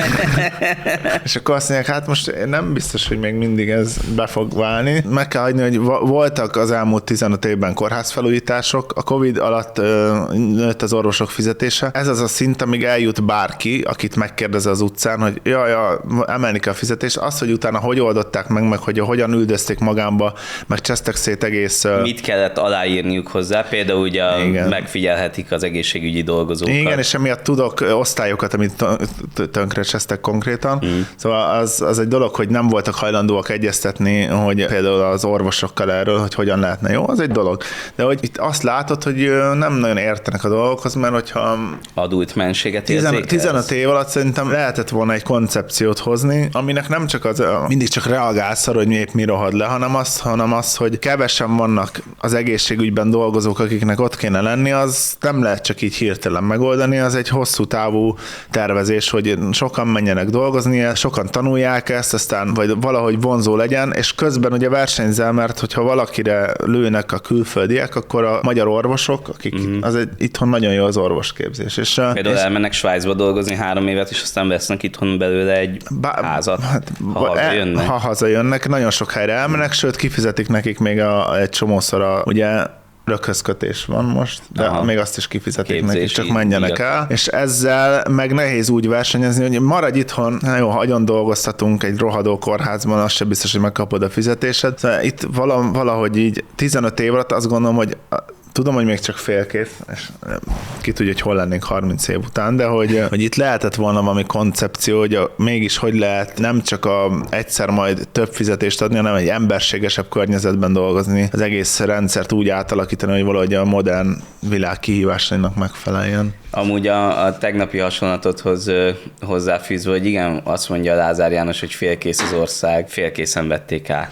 Speaker 2: És akkor azt mondják, hát most nem biztos, hogy még mindig ez be fog válni. Meg kell hagyni, hogy voltak az elmúlt tizenöt évben kórházfelújítások, a Covid alatt ö, nőtt az orvosok fizetése. Ez az a szint, amíg eljut bárki, akit megkérdez az utcán, hogy jaj, ja, emelni kell a fizetést. Az, hogy utána hogy oldották meg, meg hogy hogyan üldözték magámba, meg csesztek szét egész...
Speaker 1: Mit kellett aláírniuk hozzá? Például ugye igen. megfigyelhetik az egészségügyi dolgozókat.
Speaker 2: Igen, és emiatt tudok osztályokat, amit tönkre csesztek konkrétan. Mm. Szóval az, az egy dolog, hogy nem voltak hajlandóak egyeztetni, hogy például az orvosokkal erről, hogy hogyan lehetne jó, az egy dolog. De hogy itt azt látod, hogy nem nagyon értenek a dolgokhoz, mert hogyha...
Speaker 1: Adult menséget érzékelsz.
Speaker 2: tizenöt év alatt szerintem lehetett volna egy koncepciót hozni, aminek nem csak az, mindig csak reagálsz arra, hogy mi épp mi rohad le, hanem az, hanem az, hogy kevesen vannak az egészségügyben dolgozók, akiknek ott kéne lenni, az nem lehet csak így hirtelen megoldani, az egy hosszú távú tervezés, hogy sokan menjenek dolgozni, sokan tanulják ezt, aztán vagy valahogy vonzó legyen, és közben ugye versenyzel, mert hogyha valakire lőnek a külföldiek, akkor a magyar orvosok, akik mm-hmm. az egy, itthon nagyon jó az orvosképzés. És,
Speaker 1: például
Speaker 2: és
Speaker 1: elmennek Svájcba dolgozni három évet, és aztán vesznek itthon belőle egy bá, házat, hát, ha hazajönnek.
Speaker 2: Ha hazajönnek, nagyon sok helyre elmennek, sőt kifizetik nekik még a, egy csomószor a, ugye röghözkötés van most, de aha. még azt is kifizetik képzési nekik, csak menjenek díjat. El. És ezzel meg nehéz úgy versenyezni, hogy maradj itthon, na jó, agyon dolgoztatunk egy rohadó kórházban, az sem biztos, hogy megkapod a fizetésed. Szóval itt valahogy így tizenöt év alatt azt gondolom, hogy tudom, hogy még csak félkész, és ki tudja, hogy hol lennénk harminc év után, de hogy, hogy itt lehetett volna valami koncepció, hogy a, mégis hogy lehet nem csak a, egyszer majd több fizetést adni, hanem egy emberségesebb környezetben dolgozni, az egész rendszert úgy átalakítani, hogy valahogy a modern világ kihívásainak megfeleljen.
Speaker 1: Amúgy a, a tegnapi hasonlatodhoz hozzáfűzve, hogy igen, azt mondja Lázár János, hogy félkész az ország, félkészen vették át.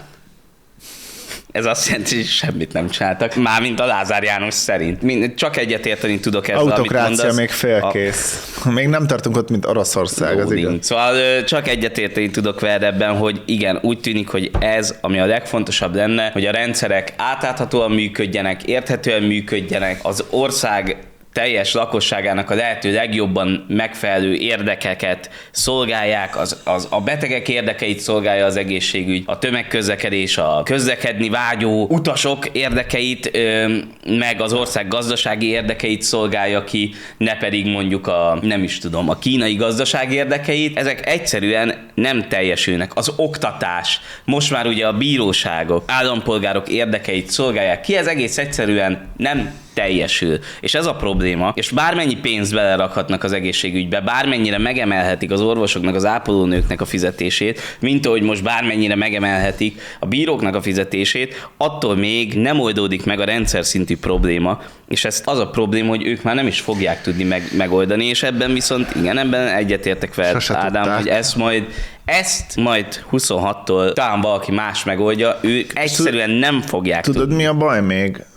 Speaker 1: Ez azt jelenti, hogy semmit nem csináltak. Mármint a Lázár János szerint. Mind, csak egyetérteni tudok ezzel,
Speaker 2: autokrácia
Speaker 1: amit mondasz.
Speaker 2: Még félkész. A... Még nem tartunk ott, mint Oroszország, az igaz.
Speaker 1: Szóval csak egyetérteni tudok veled ebben, hogy igen, úgy tűnik, hogy ez, ami a legfontosabb lenne, hogy a rendszerek átláthatóan működjenek, érthetően működjenek, az ország teljes lakosságának a lehető legjobban megfelelő érdekeket szolgálják, az, az, a betegek érdekeit szolgálja az egészségügy, a tömegközlekedés, a közlekedni vágyó utasok érdekeit, ö, meg az ország gazdasági érdekeit szolgálja ki, ne pedig mondjuk a, nem is tudom, a kínai gazdaság érdekeit. Ezek egyszerűen nem teljesülnek. Az oktatás, most már ugye a bíróságok, állampolgárok érdekeit szolgálják ki, ez egész egyszerűen nem teljesül. És ez a probléma, és bármennyi pénzt belerakhatnak az egészségügybe, bármennyire megemelhetik az orvosoknak, az ápolónőknek a fizetését, mint ahogy most bármennyire megemelhetik a bíróknak a fizetését, attól még nem oldódik meg a rendszer szintű probléma, és ez az a probléma, hogy ők már nem is fogják tudni meg, megoldani, és ebben viszont igen, ebben egyetértek veled, Ádám, tudták. Hogy ezt majd Ezt majd huszonhattól talán valaki más megoldja, ők egyszerűen nem fogják
Speaker 2: Tudod,
Speaker 1: tudni.
Speaker 2: mi a baj még?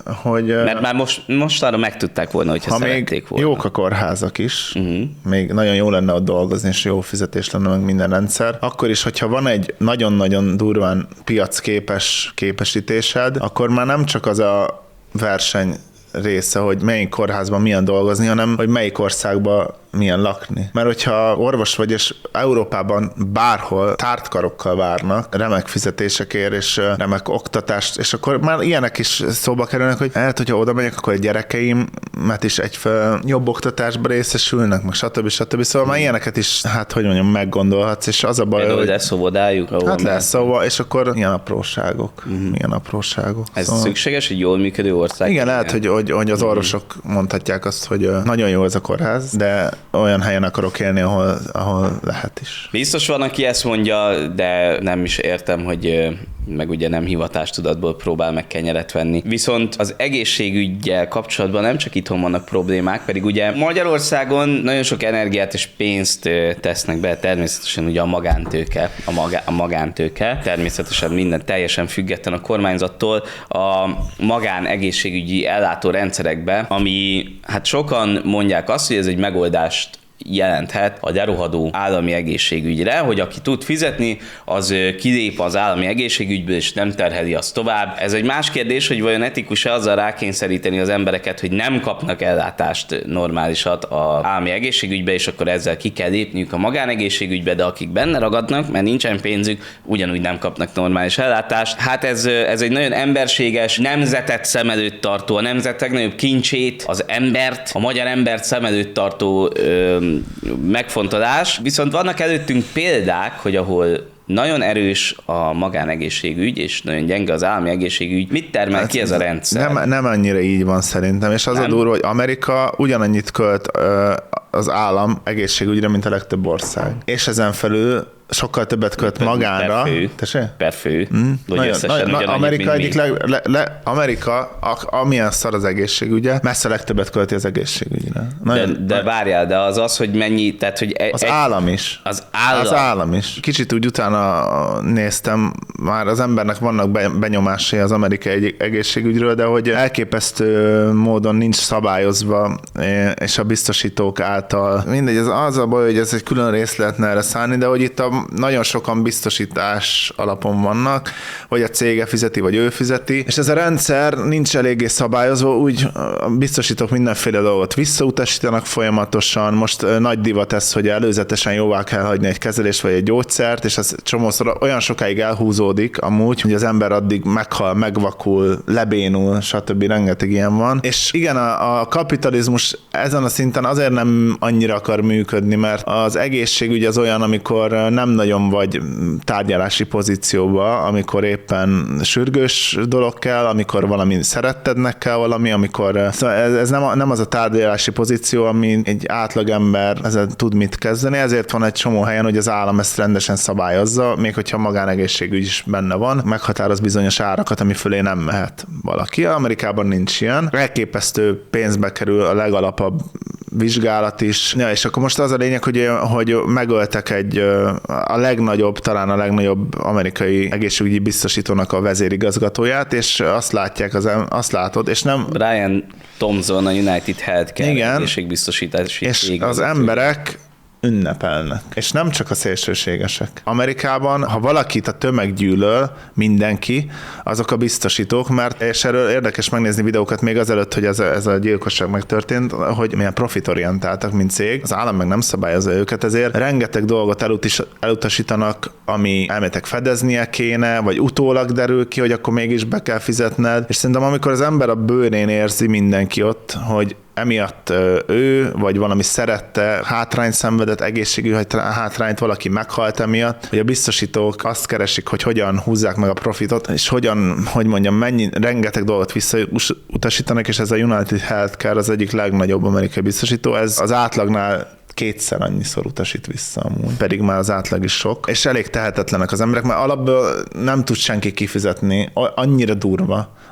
Speaker 2: hogy
Speaker 1: Mert már most, most arra megtudták volna, hogyha
Speaker 2: ha
Speaker 1: szerették
Speaker 2: még
Speaker 1: volna.
Speaker 2: jók a kórházak is, uh-huh. még nagyon jó lenne ott dolgozni, és jó fizetés lenne meg minden rendszer, akkor is, hogyha van egy nagyon-nagyon durván piacképes képesítésed, akkor már nem csak az a verseny része, hogy melyik kórházban milyen dolgozni, hanem hogy melyik országban milyen lakni. Mert hogyha orvos vagy, és Európában bárhol tártkarokkal várnak, remek fizetésekért, és remek oktatást, és akkor már ilyenek is szóba kerülnek, hogy hát, hogyha oda megyek, akkor a gyerekeimet is egyféle jobb oktatásba részesülnek, meg stb. stb. Szóval már ilyeneket is, hát hogy mondjam, meggondolhatsz, és az a baj,
Speaker 1: Például
Speaker 2: hogy...
Speaker 1: lesz óvodájuk, ahol
Speaker 2: Hát lesz szóval, és akkor ilyen apróságok. Uh-huh. Ilyen apróságok.
Speaker 1: Ez
Speaker 2: szóval...
Speaker 1: szükséges, egy jól működő ország?
Speaker 2: Igen, lehet, hogy, hogy, hogy az orvosok mondhatják azt, hogy nagyon jó ez a kórház, de olyan helyen akarok élni, ahol, ahol lehet is.
Speaker 1: Biztos van, aki ezt mondja, de nem is értem, hogy meg ugye nem hivatástudatból próbál meg kenyeret venni. Viszont az egészségüggyel kapcsolatban nem csak itthon vannak problémák, pedig ugye Magyarországon nagyon sok energiát és pénzt tesznek be, természetesen ugye a magántőke, a, magá, a magántőke, természetesen minden teljesen független a kormányzattól, a magán egészségügyi ellátórendszerekbe, ami hát sokan mondják azt, hogy ez egy megoldást jelenthet a derohadó állami egészségügyre, hogy aki tud fizetni, az kilép az állami egészségügyből, és nem terheli azt tovább. Ez egy más kérdés, hogy vajon etikus-e azzal rákényszeríteni az embereket, hogy nem kapnak ellátást normálisat az állami egészségügybe, és akkor ezzel ki kell lépniük a magánegészségügybe, de akik benne ragadnak, mert nincsen pénzük, ugyanúgy nem kapnak normális ellátást. Hát ez, ez egy nagyon emberséges, nemzetet szem előtt tartó, a nemzet legnagyobb kincsét, az embert, a magyar embert szem előtt tartó ö, megfontolás, viszont vannak előttünk példák, hogy ahol nagyon erős a magánegészségügy, és nagyon gyenge az állami egészségügy. Mit termel hát ki ez a rendszer?
Speaker 2: Nem, nem annyira így van szerintem, és az nem. a durva, hogy Amerika ugyanannyit költ ö, az állam egészségügyre, mint a legtöbb ország. És ezen felül sokkal többet költ per, magánra.
Speaker 1: Per fő.
Speaker 2: Tessék?
Speaker 1: Per fő. Mm.
Speaker 2: Nagyon, nagyon, na, Amerika egyik leg, le, le, Amerika, a, amilyen szar az egészségügye, messze legtöbbet költi az egészségügyre. Nagyon,
Speaker 1: de, de várjál, de az az, hogy mennyi, tehát hogy egy,
Speaker 2: az állam is.
Speaker 1: Az állam.
Speaker 2: Az állam is. Kicsit úgy utána néztem, már az embernek vannak benyomásai az amerikai egészségügyről, de hogy elképesztő módon nincs szabályozva, és a biztosítók által. Mindegy, ez az a baj, hogy ez egy külön rész lehetne erre szállni, de hogy itt a nagyon sokan biztosítás alapon vannak, vagy a cége fizeti, vagy ő fizeti, és ez a rendszer nincs eléggé szabályozva, úgy a biztosítók mindenféle dolgot visszautasítanak folyamatosan. Most nagy divat ez, hogy előzetesen jóvá kell hagyni egy kezelést, vagy egy gyógyszert, és ez csomószor olyan sokáig elhúzódik amúgy, hogy az ember addig meghal, megvakul, lebénul, stb. Rengeteg ilyen van. És igen, a, a kapitalizmus ezen a szinten azért nem annyira akar működni, mert az egészségügy az olyan, amikor nem nagyon vagy tárgyalási pozícióba, amikor éppen sürgős dolog kell, amikor valami szerettednek kell valami, amikor szóval ez, ez nem, a, nem az a tárgyalási pozíció, ami egy átlagember ezen tud mit kezdeni, ezért van egy csomó helyen, hogy az állam ezt rendesen szabályozza, még hogyha magánegészségügy is benne van, meghatároz bizonyos árakat, ami fölé nem mehet valaki. Amerikában nincs ilyen. Elképesztő pénzbe kerül a legalapabb vizsgálat is. Ja, és akkor most az a lényeg, hogy, hogy megöltek egy a legnagyobb, talán a legnagyobb amerikai egészségügyi biztosítónak a vezérigazgatóját, és azt látják, az, azt látod, és nem...
Speaker 1: Brian Thompson, a United Healthcare
Speaker 2: igen,
Speaker 1: egészségbiztosítási
Speaker 2: és az emberek ünnepelnek. És nem csak a szélsőségesek. Amerikában, ha valakit a tömeg gyűlöl, mindenki, azok a biztosítók, mert, és erről érdekes megnézni videókat még azelőtt, hogy ez a, ez a gyilkosság megtörtént, hogy milyen profitorientáltak, mint cég. Az állam meg nem szabályozza őket, ezért rengeteg dolgot elutis, elutasítanak, ami elméletek fedeznie kéne, vagy utólag derül ki, hogy akkor mégis be kell fizetned. És szerintem amikor az ember a bőrén érzi mindenki ott, hogy emiatt ő, vagy valami szerette, hátrányt szenvedett, egészségügyi hátrányt, valaki meghalt emiatt, hogy a biztosítók azt keresik, hogy hogyan húzzák meg a profitot, és hogyan, hogy mondjam, mennyi, rengeteg dolgot visszautasítanak, és ez a United Healthcare az egyik legnagyobb amerikai biztosító, ez az átlagnál kétszer annyiszor utasít vissza amúgy, pedig már az átlag is sok, és elég tehetetlenek az emberek, mert alapból nem tud senki kifizetni, annyira durva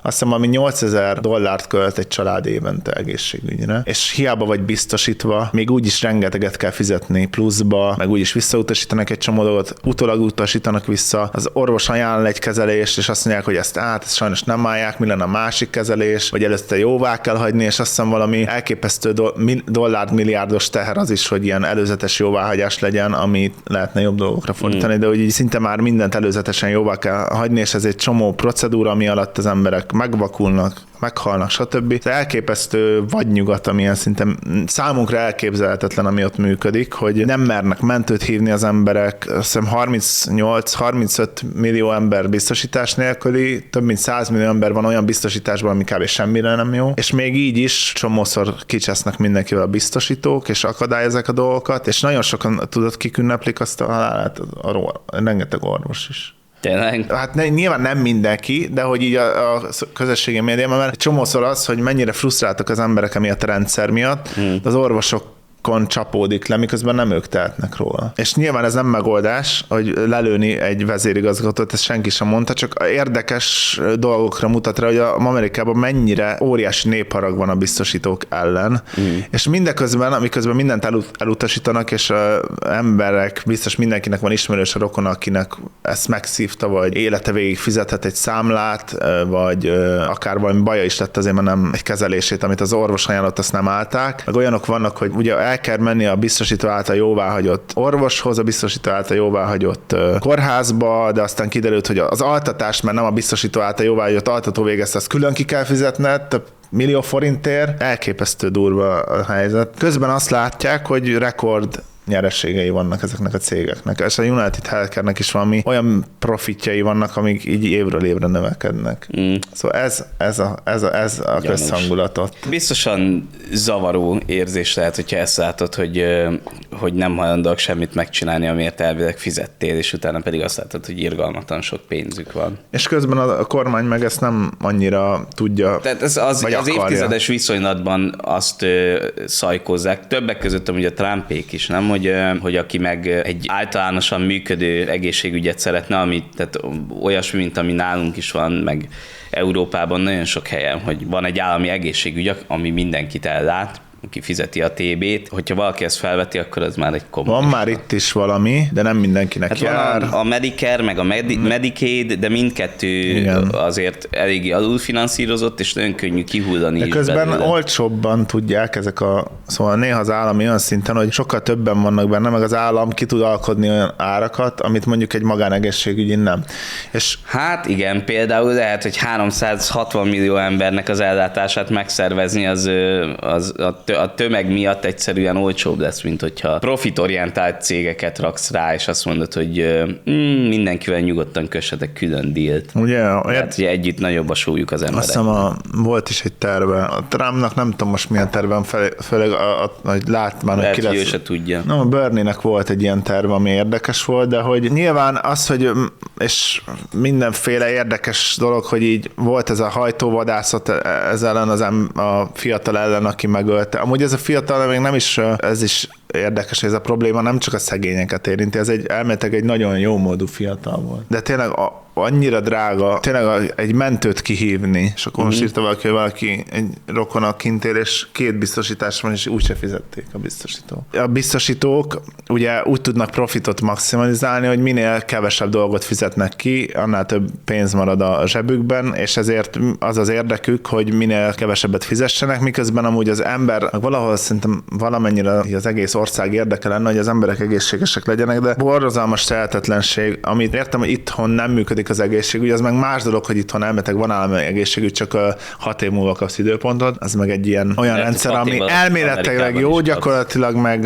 Speaker 2: azt hiszem, ami nyolcezer dollárt költ egy család évente egészségügyre, és hiába vagy biztosítva, még úgyis rengeteget kell fizetni pluszba, meg úgyis visszautasítanak egy csomó dolgot, utólag utasítanak vissza, az orvos ajánl egy kezelést, és azt mondják, hogy ezt át, ezt sajnos nem állják, mi lenne a másik kezelés, vagy előtte jóvá kell hagyni, és azt hiszem valami elképesztő do- dollár milliárdos teher az is, hogy ilyen előzetes jóváhagyás legyen, amit lehetne jobb dolgokra fordítani, mm. de hogy így szinte már mindent előzetesen jóvá kell hagyni, és ez egy csomó procedúra, ami alatt az emberek megvakulnak, meghalnak, stb. Ez elképesztő vadnyugat, amilyen szinte számunkra elképzelhetetlen, ami ott működik, hogy nem mernek mentőt hívni az emberek, azt hiszem harmincnyolc-harmincöt millió ember biztosítás nélküli, több mint száz millió ember van olyan biztosításban, ami kb. Semmire nem jó, és még így is csomószor kicsesznek mindenkivel a biztosítók, és akadályozzák a dolgokat, és nagyon sokan, tudod, kik ünneplik azt a halálát, a rengeteg orvos is.
Speaker 1: Tényleg?
Speaker 2: Hát ne, nyilván nem mindenki, de hogy így a, a közösségi médiában, mert csomószor az, hogy mennyire frusztráltak az emberek emiatt a rendszer miatt, hmm. az orvosok csapódik le, miközben nem ők tehetnek róla. És nyilván ez nem megoldás, hogy lelőni egy vezérigazgatót, ezt senki sem mondta, csak érdekes dolgokra mutat rá, hogy a Amerikában mennyire óriási népharag van a biztosítók ellen, mm. és mindeközben, amiközben mindent elut- elutasítanak, és a emberek, biztos mindenkinek van ismerős a rokona, akinek ezt megszívta, vagy élete végig fizethet egy számlát, vagy akár valami baja is lett azért, mert nem egy kezelését, amit az orvos ajánlott, azt nem állták. Meg olyanok vannak, hogy ugye el kell menni a biztosító által jóváhagyott orvoshoz, a biztosító által jóváhagyott kórházba, de aztán kiderült, hogy az altatást, mert nem a biztosító által jóváhagyott altató végezte, azt külön ki kell fizetned, több millió forintért. Elképesztő durva a helyzet. Közben azt látják, hogy rekord nyerességei vannak ezeknek a cégeknek. És a United Healthcare-nek is valami olyan profitjai vannak, amik így évről évre növekednek. Mm. Szóval ez, ez a, ez a, ez a közhangulatot.
Speaker 1: Biztosan zavaró érzés lehet, hogyha ezt látod, hogy, hogy nem hajlandóak semmit megcsinálni, amiért elvileg fizettél, és utána pedig azt látod, hogy irgalmatlan sok pénzük van.
Speaker 2: És közben a kormány meg ezt nem annyira tudja,
Speaker 1: tehát ez az, az évtizedes viszonylatban azt ö, szajkozzák. Többek között amúgy a Trumpék is, nem? Hogy, hogy aki meg egy általánosan működő egészségügyet szeretne, ami, tehát olyasmi, mint ami nálunk is van, meg Európában nagyon sok helyen, hogy van egy állami egészségügy, ami mindenkit ellát, aki fizeti a té bét. Hogyha valaki ezt felveti, akkor az már egy komoly.
Speaker 2: Van már itt is valami, de nem mindenkinek
Speaker 1: hát
Speaker 2: jár.
Speaker 1: Van a, a Medicare, meg a Medi- Medicaid, de mindkettő igen. azért eléggé alulfinanszírozott, és nagyon könnyű kihullani
Speaker 2: de
Speaker 1: is
Speaker 2: közben
Speaker 1: belőle.
Speaker 2: Olcsóbban tudják ezek a... Szóval néha az állam olyan szinten, hogy sokkal többen vannak benne, meg az állam ki tud alkodni olyan árakat, amit mondjuk egy magánegészségügyin nem. És
Speaker 1: hát igen, például lehet, hogy háromszázhatvan millió embernek az ellátását megszervezni, az, az a a tömeg miatt egyszerűen olcsóbb lesz, mint hogyha profitorientált cégeket raksz rá, és azt mondod, hogy mm, mindenkivel nyugodtan kössetek külön dílt.
Speaker 2: Ugye?
Speaker 1: Tehát, hogy együtt nagyobb a súlyuk az emberek.
Speaker 2: Azt hiszem, a, volt is egy terve. A Trumpnak nem tudom most milyen terve, főleg hogy lát már, hogy
Speaker 1: lehet,
Speaker 2: ki lesz.
Speaker 1: hogy ő se tudja.
Speaker 2: No, a Bernie-nek volt egy ilyen terve, ami érdekes volt, de hogy nyilván az, hogy és mindenféle érdekes dolog, hogy így volt ez a hajtóvadászat ez ellen az em, a fiatal ellen, aki megölte. Amúgy ez a fiatal még nem is, ez is érdekes, hogy ez a probléma nem csak a szegényeket érinti, ez egy elméletileg egy nagyon jó módú fiatal volt. De tényleg a, annyira drága, tényleg egy mentőt kihívni, és akkor mm-hmm. most írta valaki, hogy valaki egy rokona kint él, és két biztosítás van, és úgyse fizették a biztosítók. A biztosítók ugye úgy tudnak profitot maximalizálni, hogy minél kevesebb dolgot fizetnek ki, annál több pénz marad a zsebükben, és ezért az az érdekük, hogy minél kevesebbet fizessenek, miközben amúgy az ember, valahol szerintem valamennyire az egész ország érdeke lenne, hogy az emberek egészségesek legyenek, de borzalmas tehetetlenség, amit értem, hogy itthon nem működik az egészségügy, az meg más dolog, hogy itthon elmetek, van állami egészségügy, csak hat év múlva kapsz időpontot, az meg egy ilyen olyan
Speaker 1: mert
Speaker 2: rendszer, ami elméletileg jó, gyakorlatilag meg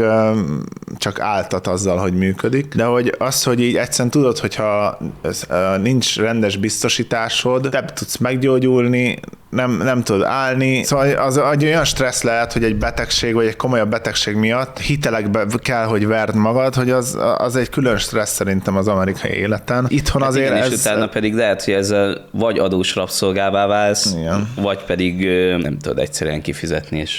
Speaker 2: csak áltat azzal, hogy működik, de hogy az, hogy így egyszerűen tudod, hogyha nincs rendes biztosításod, te tudsz meggyógyulni, nem, nem tudod állni. Szóval az egy olyan stressz lehet, hogy egy betegség, vagy egy komolyabb betegség miatt hitelekbe kell, hogy verd magad, hogy az, az egy külön stressz szerintem az amerikai életen. Itthon hát azért
Speaker 1: igen,
Speaker 2: ez...
Speaker 1: És utána pedig lehet, hogy ezzel vagy adós rabszolgává válsz, igen. vagy pedig nem tudod egyszerűen kifizetni, és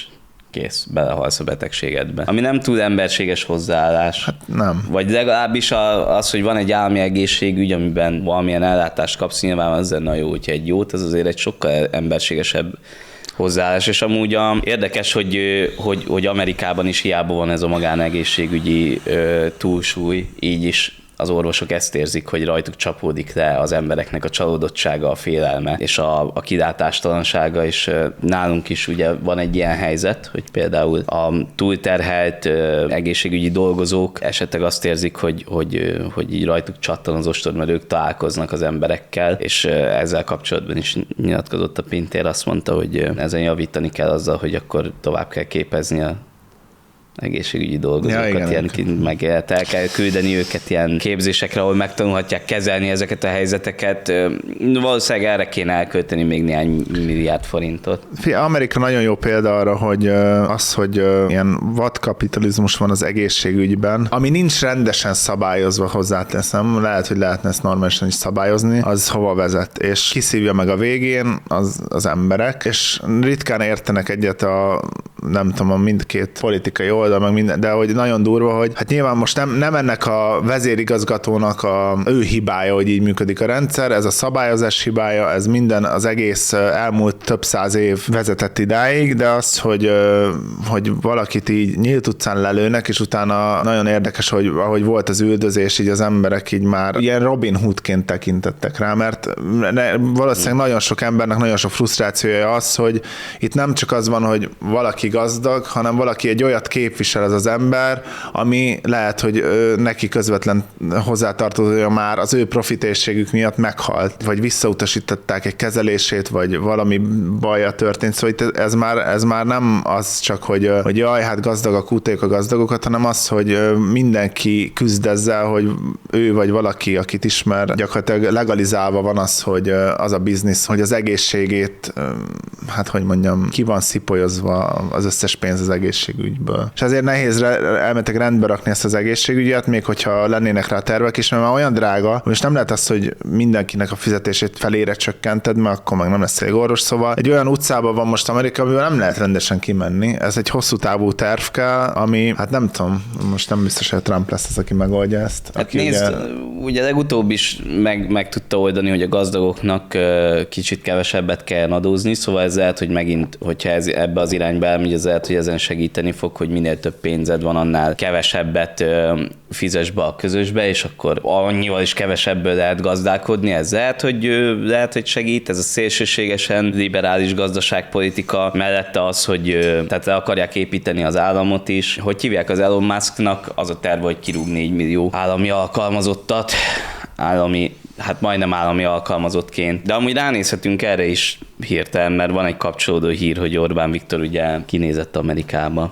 Speaker 1: kész, belehalsz a betegségedbe. Ami nem túl emberséges hozzáállás.
Speaker 2: Hát nem.
Speaker 1: Vagy legalábbis az, hogy van egy állami egészségügy, amiben valamilyen ellátást kapsz, nyilván az lenne jó, hogyha egy jót, ez azért egy sokkal emberségesebb hozzáállás, és amúgy a, érdekes, hogy, hogy, hogy Amerikában is hiába van ez a magánegészségügyi ö, túlsúly, így is az orvosok ezt érzik, hogy rajtuk csapódik le az embereknek a csalódottsága, a félelme és a, a kilátástalansága, és nálunk is ugye van egy ilyen helyzet, hogy például a túlterhelt egészségügyi dolgozók esetleg azt érzik, hogy, hogy, hogy így rajtuk csattan az ostor, mert ők találkoznak az emberekkel, és ezzel kapcsolatban is nyilatkozott a Pintér, azt mondta, hogy ezen javítani kell azzal, hogy akkor tovább kell képezni a egészségügyi dolgozókat, ja, igen, ilyen, igen. meg el kell küldeni őket ilyen képzésekre, ahol megtanulhatják kezelni ezeket a helyzeteket. Valószínűleg erre kéne elkölteni még néhány milliárd forintot.
Speaker 2: Amerika nagyon jó példa arra, hogy az, hogy ilyen vadkapitalizmus van az egészségügyben, ami nincs rendesen szabályozva, hozzáteszem, lehet, hogy lehetne ezt normálisan is szabályozni, az hova vezet, és kiszívja meg a végén az, az emberek, és ritkán értenek egyet a, nem tudom, a mindkét politikai oldal, meg minden, de hogy nagyon durva, hogy hát nyilván most nem, nem ennek a vezérigazgatónak a ő hibája, hogy így működik a rendszer, ez a szabályozás hibája, ez minden, az egész elmúlt több száz év vezetett idáig, de az, hogy, hogy valakit így nyílt utcán lelőnek, és utána nagyon érdekes, hogy ahogy volt az üldözés, így az emberek így már ilyen Robin Hoodként tekintettek rá, mert valószínűleg nagyon sok embernek nagyon sok frusztrációja az, hogy itt nem csak az van, hogy valaki gazdag, hanem valaki egy olyat képvisel ez az ember, ami lehet, hogy neki közvetlen hozzátartozója már az ő profitérségük miatt meghalt, vagy visszautasították egy kezelését, vagy valami baja történt. Szóval itt ez már, ez már nem az csak, hogy, hogy jaj, hát gazdagak útéljük a gazdagokat, hanem az, hogy mindenki küzd ezzel, hogy ő vagy valaki, akit ismer, gyakorlatilag legalizálva van az, hogy az a biznisz, hogy az egészségét, hát hogy mondjam, ki van szipolyozva az összes pénz az egészségügyből. És ezért nehéz elmetek rendbe rakni ezt az egészségügyet, még hogyha lennének rá tervek is, mert már olyan drága, és nem lehet az, hogy mindenkinek a fizetését felére csökkented, mert akkor meg nem lesz elég orvos. Szóval egy olyan utcában van most Amerika, amivel nem lehet rendesen kimenni. Ez egy hosszú távú terv kell, ami, hát nem tudom, most nem biztos, hogy Trump lesz az, aki megoldja ezt.
Speaker 1: Hát nézd, ugye, ugye legutóbb is meg, meg tudta oldani, hogy a gazdagoknak kicsit kevesebbet kell adózni, szóval ez lehet, hogy megint, hogyha ez ebbe az irányba elmegy, ez lehet, hogy ezen segíteni fog, hogy minél több pénzed van, annál kevesebbet fizes be a közösbe, és akkor annyival is kevesebből lehet gazdálkodni. Ez lehet, hogy, lehet, hogy segít, ez a szélsőségesen liberális gazdaságpolitika, mellette az, hogy tehát le akarják építeni az államot is. Hogy hívják az Elon Musknak, az a terve, hogy kirúg négy millió állami alkalmazottat, állami, hát majdnem állami alkalmazottként. De amúgy ránézhetünk erre is hirtelen, mert van egy kapcsolódó hír, hogy Orbán Viktor ugye kinézett Amerikába.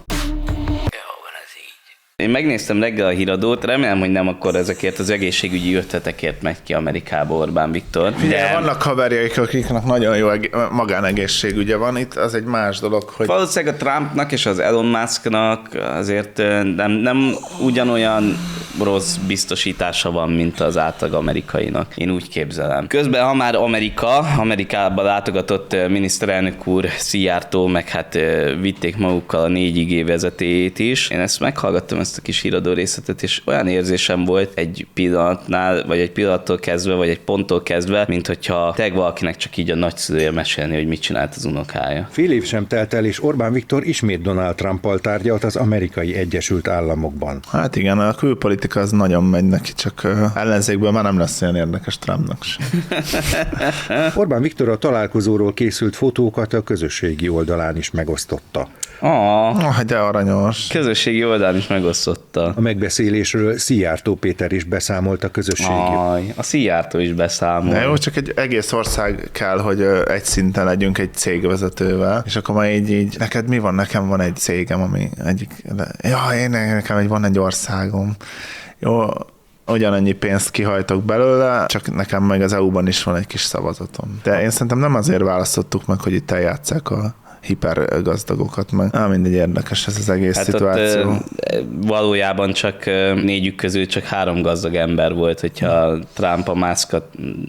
Speaker 1: Én megnéztem reggel a híradót, remélem, hogy nem akkor ezekért az egészségügyi ötletekért megy ki Amerikába Orbán Viktor.
Speaker 2: Figyelj, de... vannak haverjaik, akiknek nagyon jó magánegészségügye van, itt az egy más dolog, hogy...
Speaker 1: Valószínűleg a Trumpnak és az Elon Musknak azért nem, nem ugyanolyan rossz biztosítása van, mint az átlag amerikainak. Én úgy képzelem. Közben, ha már Amerika, Amerikába látogatott miniszterelnök úr Szijjártó, meg hát vitték magukkal a négy igé vezetéjét is. Én ezt meghallgattam, ezt a kis híradó részletet, és olyan érzésem volt egy pillanatnál, vagy egy pillanattól kezdve, vagy egy ponttól kezdve, mint hogyha teg valakinek csak így a nagyszülője mesélni, hogy mit csinált az unokája.
Speaker 3: Fél év sem telt el, és Orbán Viktor ismét Donald Trumpal tárgyalt az Amerikai Egyesült Államokban.
Speaker 2: Hát igen, a külpolitika az nagyon megy neki, csak ellenzékből már nem lesz olyan érdekes Trumpnak sem.
Speaker 3: Orbán Viktor a találkozóról készült fotókat a közösségi oldalán is megosztotta.
Speaker 1: Ah,
Speaker 2: de aranyos.
Speaker 1: Közösségi oldalán is megosztotta.
Speaker 3: A megbeszélésről Szijjártó Péter is beszámolt a közösségi.
Speaker 1: Aj, a Szijjártó is beszámol.
Speaker 2: De jó, csak egy egész ország kell, hogy egy szinten legyünk egy cégvezetővel, és akkor már így, így neked mi van? Nekem van egy cégem, ami egyik... Ja, én nekem egy, van egy országom. Jó, ugyanannyi pénzt kihajtok belőle, csak nekem meg az é u-ban is van egy kis szavazatom. De én szerintem nem azért választottuk meg, hogy itt eljátsszák a hipergazdagokat meg. Á, mindegy, érdekes ez az egész hát szituáció.
Speaker 1: Ott, valójában csak négyük közül csak három gazdag ember volt, hogyha Trump a Muskat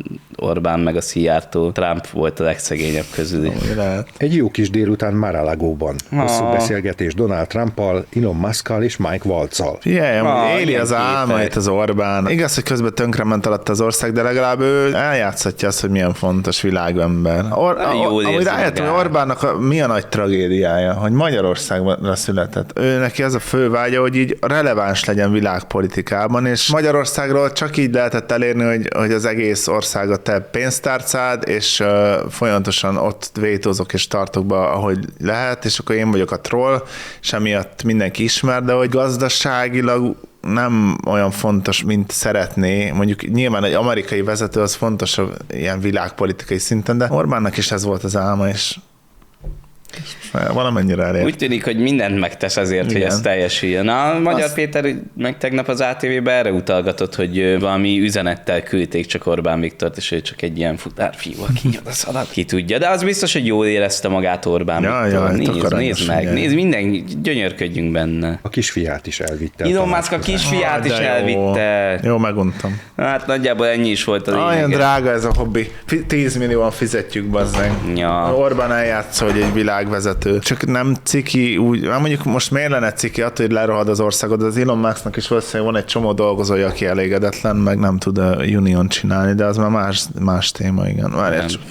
Speaker 1: Orbán meg a Szijjártó. Trump volt a legszegényebb közül.
Speaker 3: Egy jó kis délután Mar-a-Lagóban. Hosszú
Speaker 1: Ah.
Speaker 3: beszélgetés Donald Trumpal, Elon Muskkal és Mike Waltz-al.
Speaker 2: Figyelj,
Speaker 1: Ah,
Speaker 2: éli
Speaker 1: ilyen
Speaker 2: az álmait
Speaker 1: képek.
Speaker 2: az Orbán. Igaz, hogy közben tönkrement alatt az ország, de legalább ő eljátszhatja azt, hogy milyen fontos világember. Or-
Speaker 1: Nem, jól
Speaker 2: amúgy
Speaker 1: érzi
Speaker 2: rájöttem, hogy
Speaker 1: magát.
Speaker 2: Orbánnak a, mi a nagy tragédiája, hogy Magyarországra született. Ő neki az a fő vágya, hogy így releváns legyen világpolitikában, és Magyarországról csak így lehetett elérni, hogy, hogy az egész ország a te pénztárcád, és uh, folyamatosan ott vétózok és tartok be, ahogy lehet, és akkor én vagyok a troll, és emiatt mindenki ismer, de hogy gazdaságilag nem olyan fontos, mint szeretné. Mondjuk nyilván egy amerikai vezető az fontos ilyen világpolitikai szinten, de Orbánnak is ez volt az álma, és valamennyire elért.
Speaker 1: Úgy tűnik, hogy mindent megtesz azért, Igen. hogy ez teljesüljön. Na, Magyar
Speaker 2: Azt...
Speaker 1: Péter meg tegnap az á té vé-be erre utalgatott, hogy valami üzenettel küldték csak Orbán Viktort, és ő csak egy ilyen futárfiú, aki oda szaladt. Ki tudja, de az biztos, hogy jól érezte magát Orbán
Speaker 2: ja,
Speaker 1: Viktor.
Speaker 2: Ja,
Speaker 1: nézd, nézd meg, nézd, minden, gyönyörködjünk benne.
Speaker 3: A kisfiát is elvitte.
Speaker 1: Elon Musk a kisfiát
Speaker 2: ah,
Speaker 1: is
Speaker 2: jó.
Speaker 1: elvitte.
Speaker 2: Jó, meguntam.
Speaker 1: Hát nagyjából ennyi is volt az
Speaker 2: ah,
Speaker 1: lényeg.
Speaker 2: Olyan drága ez a hobbi. tíz millióan fizetjük, bazzeg.
Speaker 1: Ja.
Speaker 2: Orbán eljátsz, hogy egy világvezető. Csak nem ciki úgy, hát mondjuk most miért lenne ciki attól, hogy lerohad az országot, az Elon Musknak is valószínűleg van egy csomó dolgozója, aki elégedetlen, meg nem tud a union csinálni, de az már más, más téma, igen. Várjál csak.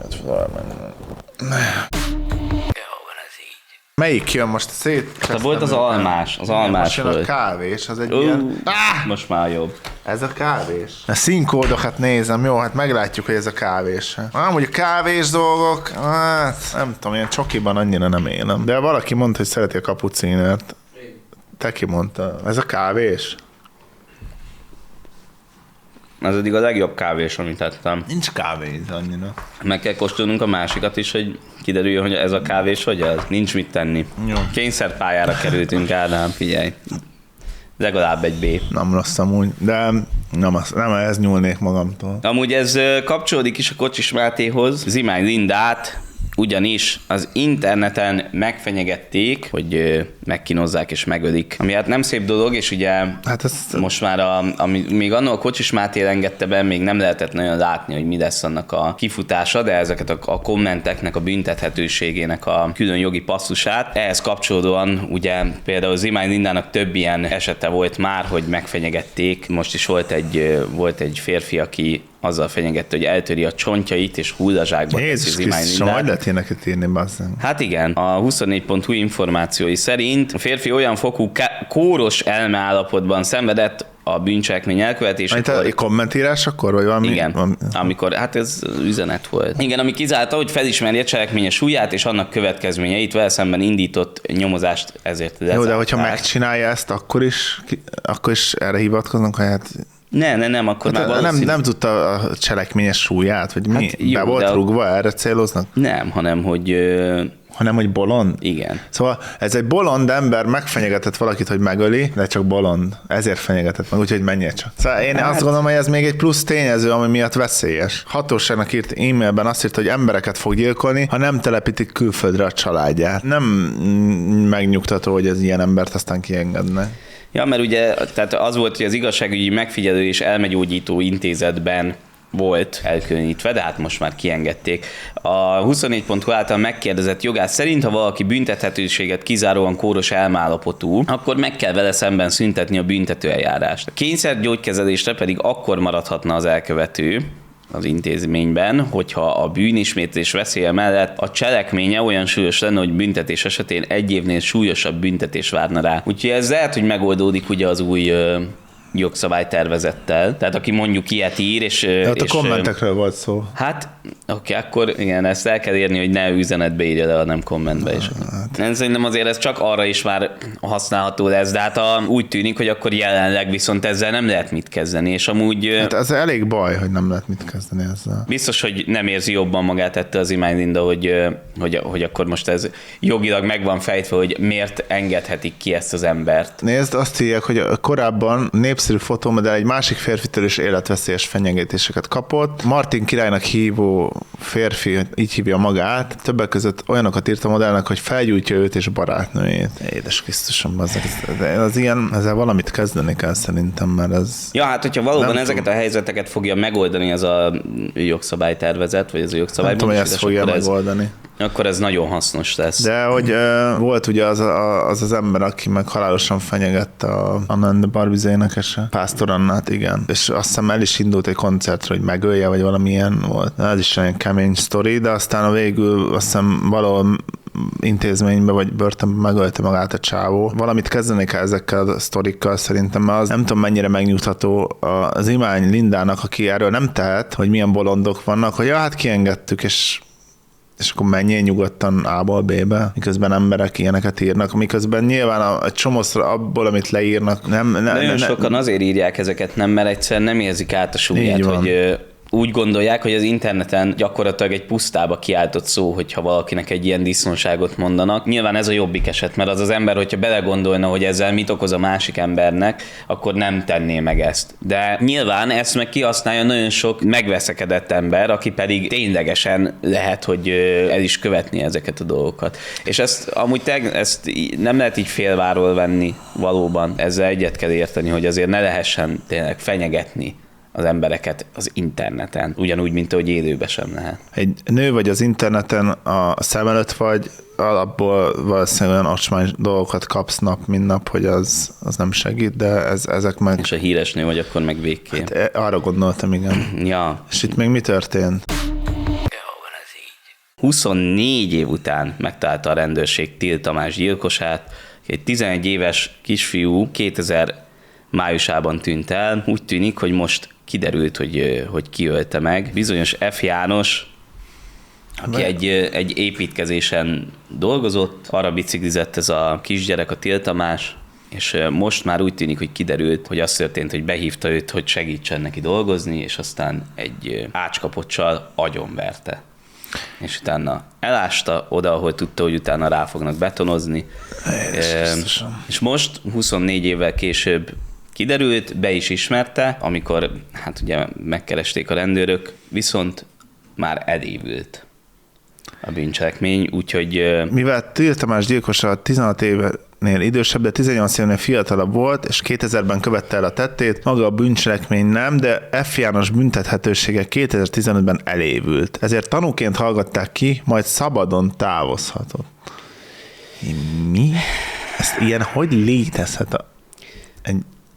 Speaker 2: Melyik jön most szét?
Speaker 1: Hát volt az almás, az almás
Speaker 2: most jön a
Speaker 1: volt.
Speaker 2: kávés, az egy
Speaker 1: Uh,
Speaker 2: ilyen... Ah!
Speaker 1: Most már jobb.
Speaker 2: Ez a kávés? A színkódokat nézem, jó, hát meglátjuk, hogy ez a kávés. Ah, mondjuk kávés dolgok, hát nem tudom, ilyen csokiban annyira nem élem. De valaki mondta, hogy szereti a kapucinert. Te ki mondta? Ez a kávés?
Speaker 1: Az eddig a legjobb kávés, amit ettem.
Speaker 2: Nincs kávé annyira.
Speaker 1: Meg kell kóstolnunk a másikat is, hogy kiderüljön, hogy ez a kávés hogy az. Nincs mit tenni.
Speaker 2: Jó.
Speaker 1: Kényszerpályára kerültünk, Ádám, figyelj. Legalább egy B.
Speaker 2: Nem rossz amúgy, de nem, az, nem ehhez nyúlnék magamtól.
Speaker 1: Amúgy ez ö, kapcsolódik is a Kocsis Mátéhoz. Zimány Lindát ugyanis az interneten megfenyegették, hogy ö, megkínozzák és megölik. Ami hát nem szép dolog, és ugye
Speaker 2: Hát ez...
Speaker 1: most már a, ami, még annól a Kocsis Máté engedte be, még nem lehetett nagyon látni, hogy mi lesz annak a kifutása, de ezeket a, a kommenteknek, a büntethetőségének a külön jogi passzusát. Ehhez kapcsolódóan ugye például Zimány Lindának több ilyen esete volt már, hogy megfenyegették. Most is volt egy, volt egy férfi, aki azzal fenyegette, hogy eltöri a csontjait és hullazsákba teszi
Speaker 2: Jézus
Speaker 1: Zimány
Speaker 2: Krisztus,
Speaker 1: Lindát.
Speaker 2: majd lehet éneket írni, bazzeg.
Speaker 1: Hát igen, a huszonnégy pont hu információi szerint a férfi olyan fokú ká- kóros elmeállapotban szenvedett a bűncselekmény elkövetésekor.
Speaker 2: Itt a kommentírás akkor, vagy valami?
Speaker 1: Igen,
Speaker 2: valami...
Speaker 1: amikor, hát ez üzenet volt. Igen, ami kizárta, hogy felismerje cselekménye súlyát és annak következményeit, vele szemben indított nyomozást ezért lezárták.
Speaker 2: Jó, de hogyha megcsinálja ezt, akkor is, akkor is erre hivatkoznak, hogy hát...
Speaker 1: Ne, ne, nem, akkor már
Speaker 2: nem,
Speaker 1: valószínű...
Speaker 2: nem tudta a cselekményes súlyát, vagy mi?
Speaker 1: Hát jó,
Speaker 2: Be volt
Speaker 1: de a-
Speaker 2: rúgva, erre céloznak?
Speaker 1: Nem, hanem, hogy ö,
Speaker 2: Hanem, hogy bolond?
Speaker 1: igen.
Speaker 2: Szóval ez egy bolond ember megfenyegetett valakit, hogy megöli, de csak bolond. Ezért fenyegetett meg, úgyhogy menjél csak. Szóval én
Speaker 1: Hát-
Speaker 2: azt gondolom, hogy ez még egy plusz tényező, ami miatt veszélyes. Hatóságnak írt e-mailben azt írt, hogy embereket fog gyilkolni, ha nem telepítik külföldre a családját. Nem mm, megnyugtató, hogy ez ilyen embert aztán kiengedne.
Speaker 1: Ja, mert ugye tehát az volt, hogy az igazságügyi megfigyelő és elmegyógyító intézetben volt elkülönítve, de hát most már kiengedték. A huszonnégy pont hu által megkérdezett jogász szerint, ha valaki büntethetőséget kizáróan kóros elmállapotú, akkor meg kell vele szemben szüntetni a büntetőeljárást. A kényszergyógykezelésre pedig akkor maradhatna az elkövető az intézményben, hogyha a bűnismétlés veszélye mellett a cselekménye olyan súlyos lenne, hogy büntetés esetén egy évnél súlyosabb büntetés várna rá. Úgyhogy ez lehet, hogy megoldódik ugye az új ö, jogszabálytervezettel. Tehát aki mondjuk ilyet ír, és...
Speaker 2: De ott
Speaker 1: és
Speaker 2: a kommentekről volt szó.
Speaker 1: Hát, oké, akkor igen, ezt el kell érni, hogy ne üzenetbe írja le, hanem kommentbe is. Hát. Szerintem azért ez csak arra is már használható lesz, de hát a, úgy tűnik, hogy akkor jelenleg viszont ezzel nem lehet mit kezdeni, és amúgy...
Speaker 2: Hát ez elég baj, hogy nem lehet mit kezdeni ezzel.
Speaker 1: Biztos, hogy nem érzi jobban magát ettől az Zimány Linda, hogy, hogy, hogy akkor most ez jogilag meg van fejtve, hogy miért engedhetik ki ezt az embert.
Speaker 2: Nézd, azt írják, hogy korábban népszerű fotómodell egy másik férfitől is életveszélyes fenyegetéseket kapott. Martin királynak hívó férfi, így hívja magát, többek között olyanokat írt a modellnek, hogy felgyújtja meggyújtja őt és barátnőjét. Édes Krisztusom, az, az ilyen, ezzel valamit kezdeni kell szerintem, mert ez...
Speaker 1: Ja, hát hogyha valóban
Speaker 2: nem
Speaker 1: ezeket tudom. a helyzeteket fogja megoldani ez a jogszabálytervezet, vagy ez a jogszabály...
Speaker 2: Nem tudom, hogy ezt fogja megoldani.
Speaker 1: Ez, akkor ez nagyon hasznos lesz.
Speaker 2: De hogy uh, volt ugye az, a, az az ember, aki meg halálosan fenyegette a Anna and the Barbie énekese, Pásztor Annát, igen. És azt hiszem el is indult egy koncertre, hogy megölje, vagy valami ilyen volt. Ez is egy kemény sztori, de aztán a végül azt hiszem valahol intézménybe vagy börtönbe megölte magát a csávó. Valamit kezdeni kell ezekkel a sztorikkal szerintem, mert az nem tudom mennyire megnyugtató az Imány Lindának, aki erről nem tehet, hogy milyen bolondok vannak, hogy ja, hát kiengedtük, és és akkor menjél nyugodtan A-ból B-be, miközben emberek ilyeneket írnak, miközben nyilván a, a csomószor abból, amit leírnak, nem... Ne,
Speaker 1: Nagyon
Speaker 2: ne,
Speaker 1: sokan
Speaker 2: ne,
Speaker 1: azért írják ezeket, nem, mert egyszerűen nem érzik át a súlyát, hogy úgy gondolják, hogy az interneten gyakorlatilag egy pusztába kiáltott szó, hogyha valakinek egy ilyen disznóságot mondanak. Nyilván ez a jobbik eset, mert az az ember, hogyha belegondolna, hogy ezzel mit okoz a másik embernek, akkor nem tenné meg ezt. De nyilván ezt meg kihasználja nagyon sok megveszekedett ember, aki pedig ténylegesen lehet, hogy el is követni ezeket a dolgokat. És ezt amúgy te, ezt nem lehet így félváról venni valóban. Ezzel egyet kell érteni, hogy azért ne lehessen tényleg fenyegetni az embereket az interneten, ugyanúgy, mint ahogy élőben sem lehet.
Speaker 2: Egy nő vagy az interneten a szem előtt vagy, alapból valószínűleg olyan ocsmány dolgokat kapsz nap, mint nap, hogy az, az nem segít, de ez, ezek meg...
Speaker 1: És a híres nő vagy, akkor meg végképp.
Speaker 2: Hát arra gondoltam, igen.
Speaker 1: Ja.
Speaker 2: És itt még mi történt?
Speaker 1: huszonnégy év után megtalálta a rendőrség Till Tamás gyilkosát. Egy tizenegy éves kisfiú kétezer májusában tűnt el. Úgy tűnik, hogy most kiderült, hogy, hogy ki ölte meg. Bizonyos F. János, aki egy, egy építkezésen dolgozott, arra biciklizett ez a kisgyerek, a Till Tamás, és most már úgy tűnik, hogy kiderült, hogy az történt, hogy behívta őt, hogy segítsen neki dolgozni, és aztán egy ácskapocsal agyonverte. És utána elásta oda, ahol tudta, hogy utána rá fognak betonozni. E, és most, huszonnégy évvel később kiderült, be is ismerte, amikor hát ugye megkeresték a rendőrök, viszont már elévült a bűncselekmény, úgyhogy...
Speaker 2: Mivel Till Tamás gyilkosa tizenhat évnél idősebb, de tizennyolc évnél fiatalabb volt, és kétezerben követte el a tettét, maga a bűncselekmény nem, de F. János büntethetősége kétezer-tizenötben elévült. Ezért tanúként hallgatták ki, majd szabadon távozhatott. Mi? Ezt ilyen hogy létezhet? A... Egy...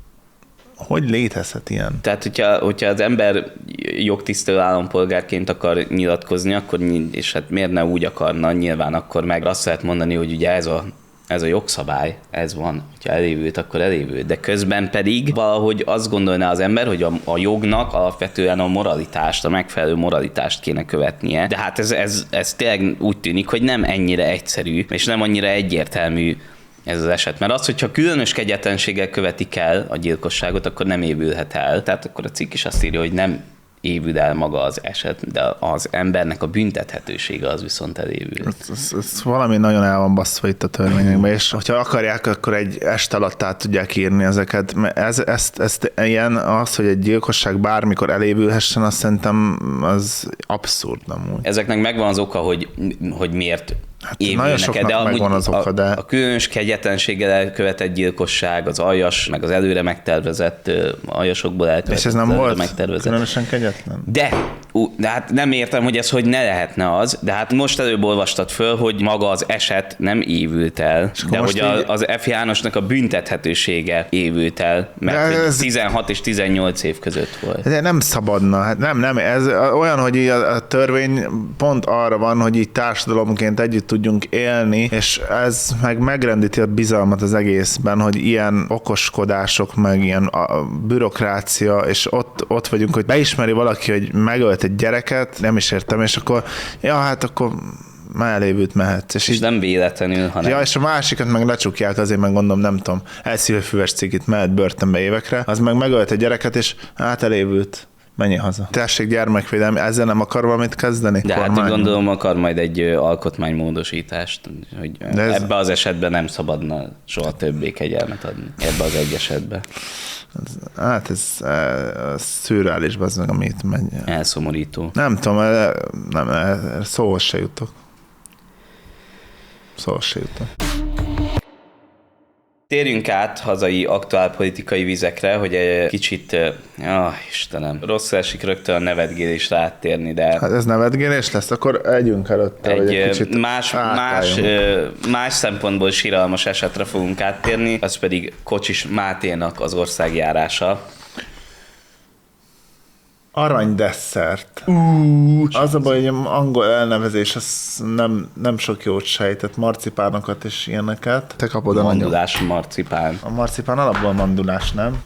Speaker 2: Hogy létezhet ilyen?
Speaker 1: Tehát, hogyha, hogyha az ember jogtisztelő állampolgárként akar nyilatkozni, akkor, és hát miért ne úgy akarna, nyilván akkor meg azt lehet mondani, hogy ugye ez a, ez a jogszabály, ez van, hogyha elévült, akkor elévült. De közben pedig valahogy azt gondolná az ember, hogy a, a jognak alapvetően a moralitást, a megfelelő moralitást kéne követnie. De hát ez, ez, ez tényleg úgy tűnik, hogy nem ennyire egyszerű, és nem annyira egyértelmű ez az eset. Mert az, hogyha különös kegyetlenséggel követik el a gyilkosságot, akkor nem évülhet el. Tehát akkor a cikk is azt írja, hogy nem évül el maga az eset, de az embernek a büntethetősége az viszont elévül.
Speaker 2: Ez, ez, ez valami nagyon el van basszva itt a törvényekben, és hogyha akarják, akkor egy este alatt át tudják írni ezeket. Ez, ezt, ezt ilyen, az, hogy egy gyilkosság bármikor elévülhessen, azt szerintem az abszurd amúgy.
Speaker 1: Ezeknek megvan az oka, hogy, hogy miért
Speaker 2: hát nagyon soknak de megvan az oka, de...
Speaker 1: A, a különös kegyetlenséggel elkövetett gyilkosság, az aljas, meg az előre megtervezett aljasokból elkövetett.
Speaker 2: És ez nem volt különösen kegyetlen?
Speaker 1: De, de hát nem értem, hogy ez hogy ne lehetne az, de hát most előbb olvastad föl, hogy maga az eset nem évült el, de hogy így... az F. Jánosnak a büntethetősége évült el, mert ez... tizenhat és tizennyolc év között volt.
Speaker 2: De nem szabadna, hát nem, nem, ez olyan, hogy a, a törvény pont arra van, hogy így társadalomként együtt tudjunk élni, és ez meg megrendíti a bizalmat az egészben, hogy ilyen okoskodások, meg ilyen a bürokrácia, és ott, ott vagyunk, hogy beismeri valaki, hogy megölt egy gyereket, nem is értem, és akkor, ja, hát akkor már elévült mehet. És,
Speaker 1: és
Speaker 2: így,
Speaker 1: nem véletlenül, hanem...
Speaker 2: Ja, és a másikat meg lecsukják, azért meg gondolom, nem tudom, elszívőfüves cikit mehet börtönbe évekre, az meg megölt egy gyereket, és hát elévült. Menj haza. Tessék, gyermekvédelmi, ezzel nem akar valamit kezdeni?
Speaker 1: De kormány? Hát gondolom akar majd egy alkotmánymódosítást, hogy ez... ebbe az esetben nem szabadna soha többé kegyelmet adni. Ebbe az egy esetben.
Speaker 2: Ez, hát ez, ez szürreális, az meg, amit megy.
Speaker 1: Elszomorító.
Speaker 2: Nem tudom, nem, szóhoz se jutok. Szóval se jutott.
Speaker 1: Térjünk át hazai aktuálpolitikai vizekre, hogy egy kicsit, ah, Istenem, rosszul esik rögtön a nevetgélésre áttérni, de...
Speaker 2: Hát ez nevetgélés lesz, akkor együnk előtte,
Speaker 1: egy,
Speaker 2: hogy egy kicsit
Speaker 1: más, más, más szempontból siralmas esetre fogunk áttérni, az pedig Kocsis Máténak az országjárása.
Speaker 2: Aranydesszert. Uh, az a baj, hogy angol elnevezés, az nem, nem sok jót sejtett, marcipánokat és ilyeneket. Te kapod a
Speaker 1: mandulás nagyon. Marcipán.
Speaker 2: A marcipán alapból mandulás, nem?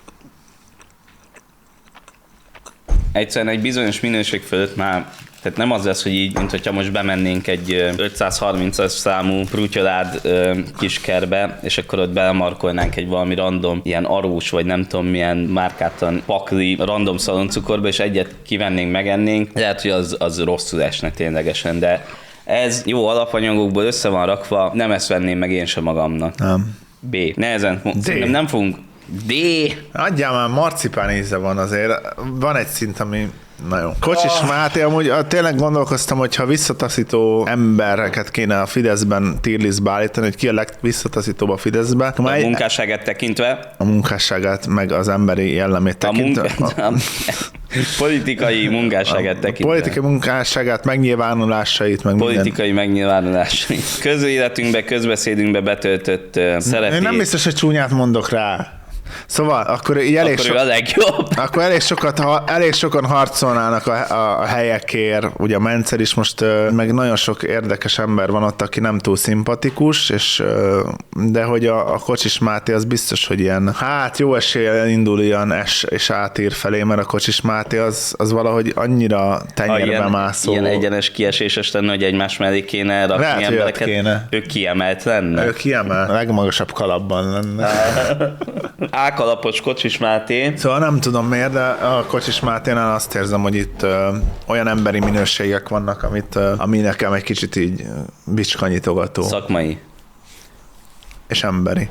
Speaker 1: Egyszerűen egy bizonyos minőség fölött már, tehát nem az lesz, hogy így, mint hogyha most bemennénk egy ötszázharmincas számú prutyolád kiskerbe, és akkor ott belemarkolnánk egy valami random, ilyen arós, vagy nem tudom milyen márkátlan pakli random szaloncukorba, és egyet kivennénk, megennénk. Lehet, hogy az, az rosszul esne ténylegesen, de ez jó alapanyagokból össze van rakva, nem ezt venném meg én sem magamnak.
Speaker 2: Nem.
Speaker 1: B. Nehezen, szerintem nem fogunk. D.
Speaker 2: Adjál már, marcipán íze van azért. Van egy szint, ami nagyon. Kocsis oh. Máté, amúgy tényleg gondolkoztam, hogy ha visszataszító embereket kéne a Fideszben tírlisztbe állítani, hogy ki a legvisszataszítóbb a Fideszbe.
Speaker 1: A egy, munkásságát tekintve.
Speaker 2: A munkásságát, meg az emberi jellemét tekintve.
Speaker 1: A munka, a, politikai munkásságát tekintve.
Speaker 2: A politikai munkásságát, megnyilvánulásait, meg
Speaker 1: politikai minden. megnyilvánulásait. Közéletünkbe, közbeszédünkbe betöltött uh, szerepét.
Speaker 2: Én nem biztos, hogy csúnyát mondok rá. Szóval akkor így elég,
Speaker 1: akkor so- a legjobb.
Speaker 2: Akkor elég, sokat, elég sokan harcolnának a, a, a helyekért, ugye a Mencer is most, meg nagyon sok érdekes ember van ott, aki nem túl szimpatikus, és, de hogy a, a Kocsis Máté az biztos, hogy ilyen, hát jó eséllyel indul ilyen es és átír felé, mert a Kocsis Máté az, az valahogy annyira tenyérbe ilyen, mászó.
Speaker 1: Ilyen egyenes kieséses lenne, hogy egymás mellé kéne rakni
Speaker 2: lehet,
Speaker 1: embereket.
Speaker 2: Kéne.
Speaker 1: Ő kiemelt lenne.
Speaker 2: Ő kiemelt. A legmagasabb kalapban lenne.
Speaker 1: Ákalapos Kocsis Máté.
Speaker 2: Szóval nem tudom miért, de a Kocsis Máténál azt érzem, hogy itt ö, olyan emberi minőségek vannak, amit, ö, ami nekem egy kicsit így bicskanyitogató.
Speaker 1: Szakmai.
Speaker 2: És emberi.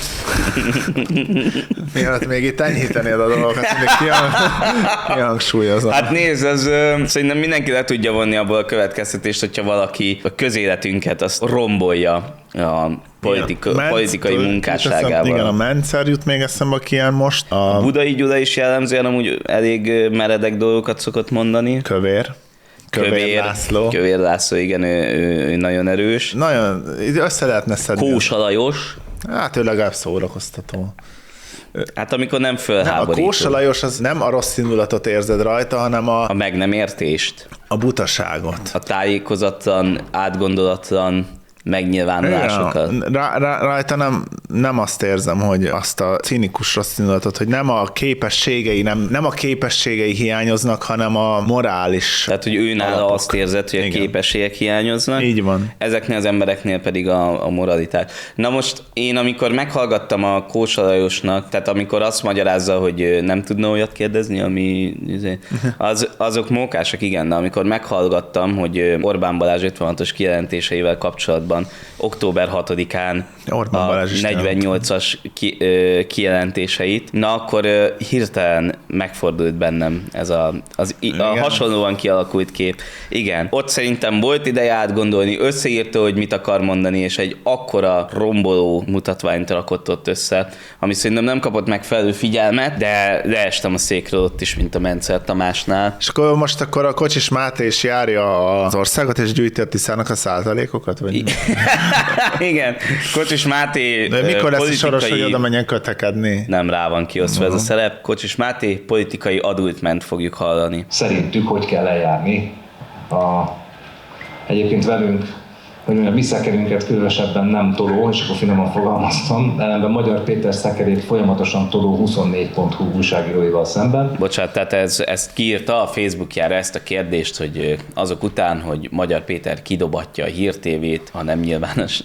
Speaker 2: Mielőtt még itt enyhítenéd a dolgokat, még kihangsúlyozom.
Speaker 1: Hát nézd, az, ö, szerintem mindenki le tudja vonni abból a következtetést, hogyha valaki a közéletünket azt rombolja a politika, igen, politikai Menc, munkásságával.
Speaker 2: Igen, a Mencer jut még eszembe, aki ilyen most. A,
Speaker 1: a Budai Gyula is jellemzően amúgy elég meredek dolgokat szokott mondani.
Speaker 2: Kövér. Kövér, Kövér László.
Speaker 1: Kövér László, igen, ő, ő, ő nagyon erős.
Speaker 2: Nagyon, össze lehetne szedni.
Speaker 1: Kósa Lajos.
Speaker 2: Hát ő legalább szórakoztató.
Speaker 1: Hát amikor nem fölháborító.
Speaker 2: Nem, a Kósa Lajos az nem a rossz indulatot érzed rajta, hanem a...
Speaker 1: A meg nem értést.
Speaker 2: A butaságot.
Speaker 1: A tájékozatlan, átgondolatlan megnyilvánulásokat.
Speaker 2: Ja, rá, rá, rajta nem, nem azt érzem, hogy azt a cinikus rossz indulatot, hogy nem a képességei, nem, nem a képességei hiányoznak, hanem a morális.
Speaker 1: Tehát, hogy ő nála
Speaker 2: alapok.
Speaker 1: Azt érzett, hogy a igen. képességek hiányoznak.
Speaker 2: Így van.
Speaker 1: Ezeknél az embereknél pedig a, a moralitás. Na most én, amikor meghallgattam a Kósa Lajosnak, tehát amikor azt magyarázza, hogy nem tudna olyat kérdezni, ami az, azok mókásak, igen, de amikor meghallgattam, hogy Orbán Balázs ötvenhatos kijelentéseivel kapcsolatban október hatodikán
Speaker 2: Orbán
Speaker 1: a negyvennyolcas ki, ö, kijelentéseit, na akkor ö, hirtelen megfordult bennem ez a, az, a hasonlóan kialakult kép. Igen, ott szerintem volt ideje átgondolni, összeírta, hogy mit akar mondani, és egy akkora romboló mutatványt rakott ott össze, ami szerintem nem kapott megfelelő figyelmet, de leestem a székről ott is, mint a Mencer Tamásnál.
Speaker 2: És akkor most akkor a Kocsis Máté is járja az országot, és gyűjti a Tiszának a százalékokat? Vagy?
Speaker 1: Igen, Kocsis Máté
Speaker 2: de mikor lesz
Speaker 1: politikai...
Speaker 2: soros, hogy oda menjen kötekedni?
Speaker 1: Nem rá van kiosztva uh-huh. ez a szerep. Kocsis Máté politikai adultment fogjuk hallani.
Speaker 4: Szerintük hogy kell eljárni a egyébként velünk, hogy mondjam, mi szekerünket különösebben nem toló, és akkor finoman fogalmaztam, ellenben Magyar Péter szekerét folyamatosan toló huszonnégy pont hu újságíróival szemben.
Speaker 1: Bocsánat, tehát ez, ezt kiírta a Facebookjára ezt a kérdést, hogy azok után, hogy Magyar Péter kidobatja a Hír té vét a nem nyilvános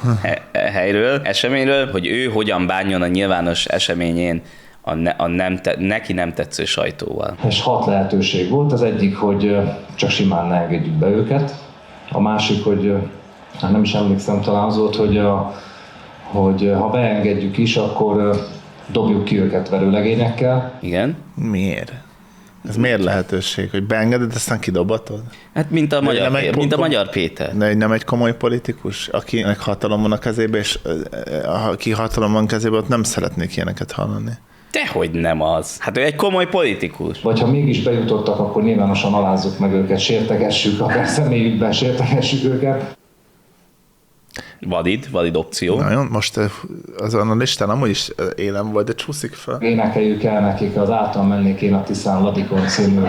Speaker 1: helyről, eseményről, hogy ő hogyan bánjon a nyilvános eseményén a, ne, a nem te, neki nem tetsző sajtóval.
Speaker 4: És hat lehetőség volt, az egyik, hogy csak simán ne engedjük be őket, a másik, hogy hát nem is emlékszem, talán az volt, hogy, a, hogy ha beengedjük is, akkor dobjuk ki őket verőlegényekkel.
Speaker 1: Igen.
Speaker 2: Miért? Ez miért lehetőség, hogy beengeded, aztán kidobatod?
Speaker 1: Hát mint a, magyar,
Speaker 2: egy
Speaker 1: mint a
Speaker 2: kom-
Speaker 1: Magyar Péter.
Speaker 2: De nem egy komoly politikus, akinek hatalom van a kezébe, és aki hatalom van a kezébe, ott nem szeretnék ilyeneket hallani.
Speaker 1: Dehogy nem az. Hát ő egy komoly politikus.
Speaker 4: Vagy ha mégis bejutottak, akkor nyilvánosan alázzuk meg őket, sértegessük, akár személyükben sértegessük őket.
Speaker 1: Valid, valid opció.
Speaker 2: Nagyon, most azon a listán amúgy is élem volt, de csúszik fel.
Speaker 4: Énekeljük el nekik az Által mennék én a Tiszán Ladikon című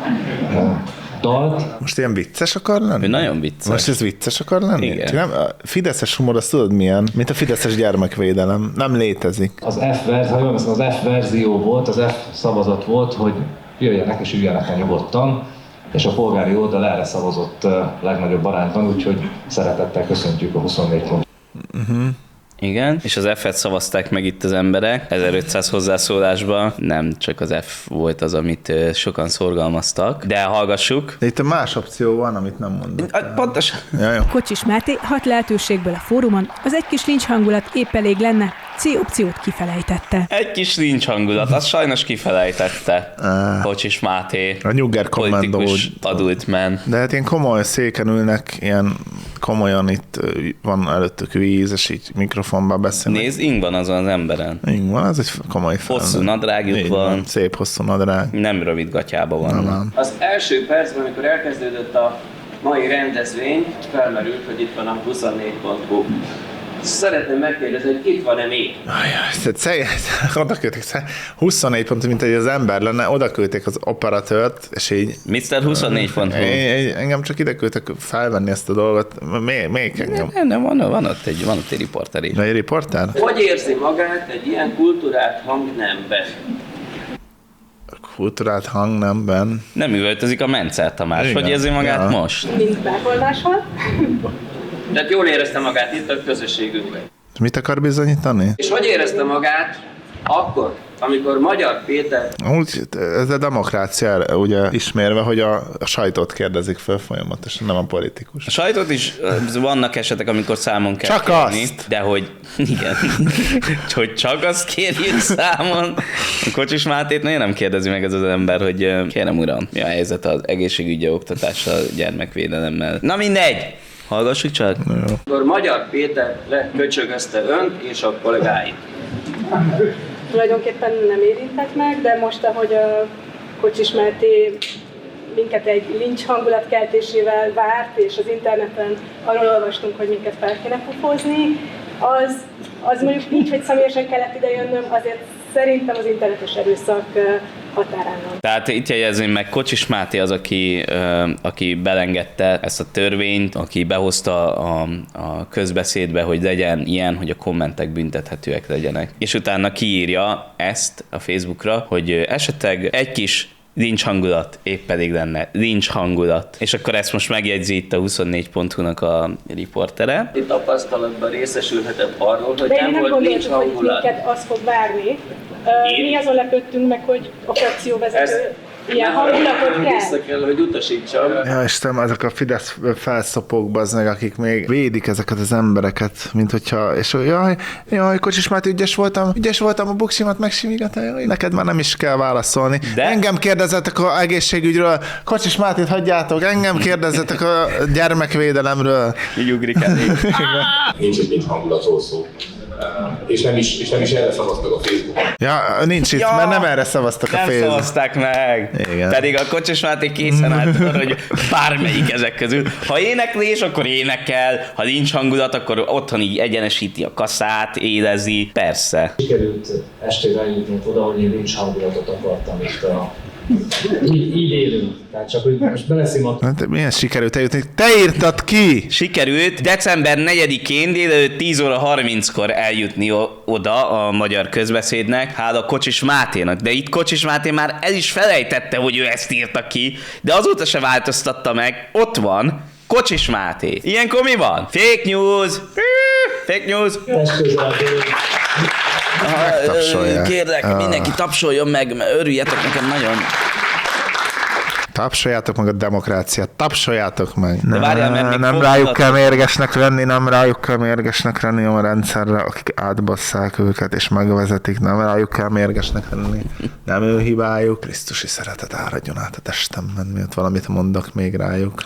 Speaker 4: dalt.
Speaker 2: Most ilyen vicces akar lenni?
Speaker 1: Ő nagyon vicces.
Speaker 2: Most ez vicces akar lenni?
Speaker 1: Igen.
Speaker 2: Nem, a fideszes humor, azt tudod milyen? Mint a fideszes gyermekvédelem. Nem létezik.
Speaker 4: Az F verzió, ha jól veszem, az F verzió volt, az F szavazat volt, hogy jöjjenek és üljenek el nyugodtan, és a polgári oldal erre szavazott uh, legnagyobb arányban, úgyhogy szeretettel köszöntjük a huszonnégy pont.
Speaker 2: Uh-huh.
Speaker 1: Igen, és az F-et szavazták meg itt az emberek, ezerötszáz hozzászólásban, nem csak az F volt az, amit sokan szorgalmaztak, de hallgassuk.
Speaker 2: De itt a más opció van, amit nem mondok.
Speaker 1: Pontosan.
Speaker 2: Ja, jó.
Speaker 5: Kocsis Máté hat lehetőségből a fórumon, az egy kis lincs hangulat épp elég lenne, C opciót kifelejtette.
Speaker 1: Egy kis nincs hangulat, azt sajnos kifelejtette. Kocsis Máté.
Speaker 2: A Nyugger kommandó.
Speaker 1: Politikus adult man.
Speaker 2: De hát ilyen komoly széken ülnek, ilyen komolyan itt van előttük víz, és így mikrofonban beszélnek.
Speaker 1: Nézd, ing van azon az emberen.
Speaker 2: Ing van, az egy komoly fel.
Speaker 1: Hosszú nadrágjuk van.
Speaker 2: van. Szép hosszú nadrág.
Speaker 1: Nem rövid gatyában van.
Speaker 2: Nem.
Speaker 6: Az első percben, amikor elkezdődött a mai rendezvény, felmerült, hogy itt van a huszonnégy pont hu. Szeretném megkérdezni, hogy itt van-e még?
Speaker 2: Ajaj, oda küldték, huszonnégy pont, mint hogy az ember lenne, oda küldték az operatőrt, és így...
Speaker 1: miszter huszonnégy pont hu.
Speaker 2: Engem csak ide küldtek felvenni ezt a dolgot. Még, még engem.
Speaker 1: Nem, nem, van, van, ott egy, van ott egy riporter is.
Speaker 2: Egy riporter?
Speaker 6: Hogy érzi magát egy ilyen kultúrált hangnemben?
Speaker 2: Kulturált hangnemben.
Speaker 1: Nem üvöltözik a Mencer Tamás.
Speaker 2: Igen.
Speaker 1: Hogy érzi magát
Speaker 2: Ja.
Speaker 1: most?
Speaker 5: Mint bárhol máshol.
Speaker 6: Tehát jól érezte magát itt a közösségünkben.
Speaker 2: Mit akar bizonyítani?
Speaker 6: És hogy érezte magát akkor, amikor Magyar Péter
Speaker 2: Úgy, ez a demokrácia ugye ismérve, hogy a, a sajtót kérdezik föl folyamatosan, nem a politikus.
Speaker 1: A sajtót is vannak esetek, amikor számon kell
Speaker 2: Csak
Speaker 1: kérni,
Speaker 2: azt!
Speaker 1: de hogy igen, hogy csak azt kérjük számon. A Kocsis Mátét nagyon nem kérdezi meg ez az ember, hogy kérem uram, mi a helyzet az egészségügyi oktatással, gyermekvédelemmel. Na mindegy! Hallgassuk csak.
Speaker 6: Akkor Magyar Péter leköcsögözte önt és a kollégáit.
Speaker 5: Tulajdonképpen nem érintett meg, de most, ahogy a Kocsis Máté minket egy lincs hangulatkeltésével várt, és az interneten arról olvastunk, hogy minket fel kéne pufozni, az, az mondjuk így, hogy személyesen kellett ide jönnöm, azért szerintem az internetes erőszak határán van.
Speaker 1: Tehát itt jegyezném meg, Kocsis Máté az, aki, ö, aki belengedte ezt a törvényt, aki behozta a, a közbeszédbe, hogy legyen ilyen, hogy a kommentek büntethetőek legyenek. És utána kiírja ezt a Facebookra, hogy esetleg egy kis lincs hangulat, épp pedig lenne lincs hangulat. És akkor ezt most megjegyzi itt a huszonnégy pont hu-nak a riportere.
Speaker 6: Itt tapasztalatban részesülhetett arról, hogy
Speaker 5: De én
Speaker 6: nem
Speaker 5: nem
Speaker 6: volt lincs
Speaker 5: gondoltuk, hogy
Speaker 6: hangulat.
Speaker 5: minket az fog várni.
Speaker 6: Én?
Speaker 5: Mi azon lepődtünk meg, hogy a frakcióvezető
Speaker 6: Ezt
Speaker 5: ilyen hangulatot kell.
Speaker 6: vissza kell, hogy utasítsam.
Speaker 2: Ja, Istenem, ezek a Fidesz felszopók, bazdmeg, akik még védik ezeket az embereket, mint hogyha, és jaj, jaj, Kocsis Máté, ügyes voltam, ügyes voltam, a buksimat megsimigatál, jaj, neked már nem is kell válaszolni.
Speaker 1: De?
Speaker 2: Engem kérdezzetek a egészségügyről, Kocsis Mátét hagyjátok, engem kérdezzetek a gyermekvédelemről.
Speaker 1: Így ugrik elé.
Speaker 7: Nincs egy nincs hangulatról szó. És nem is, és nem is erre szavaztak a Facebookon.
Speaker 2: Ja, nincs itt,
Speaker 1: Ja,
Speaker 2: mert nem erre szavaztak a
Speaker 1: Nem
Speaker 2: Facebook.
Speaker 1: szavazták meg.
Speaker 2: Igen.
Speaker 1: Pedig a Kocsis Máté készen állt arra, hogy bármelyik ezek közül. Ha éneklés, akkor énekel, ha nincs hangulat, akkor otthon így egyenesíti a kaszát, élezi. Persze.
Speaker 4: Sikerült estére eljutnunk oda, hogy én nincs hangulatot akartam itt a... Így, így élünk. Tehát csak, hogy most beleszimott.
Speaker 2: Hát, milyen sikerült eljutni? Te írtad ki!
Speaker 1: Sikerült december negyedikén délelőtt tíz óra harminckor eljutni o- oda a magyar közbeszédnek, hála Kocsis Máténak. De itt Kocsis Máté már el is felejtette, hogy ő ezt írta ki, de azóta se változtatta meg. Ott van Kocsis Máté. Ilyenkor mi van? Fake news! Fake news!
Speaker 2: Tapsolják.
Speaker 1: Kérlek,
Speaker 2: Ah.
Speaker 1: mindenki tapsoljon meg, mert örüljetek nekem nagyon.
Speaker 2: Tapsoljátok meg a demokráciát, tapsoljátok meg.
Speaker 1: De várjál, mert még
Speaker 2: nem rájuk kell mérgesnek lenni, nem rájuk kell mérgesnek lenni a rendszerre, akik átbasszák őket és megvezetik, nem rájuk kell mérgesnek lenni. Nem ő hibájuk. Krisztusi szeretet áradjon át a testemben, miatt valamit mondok még rájuk.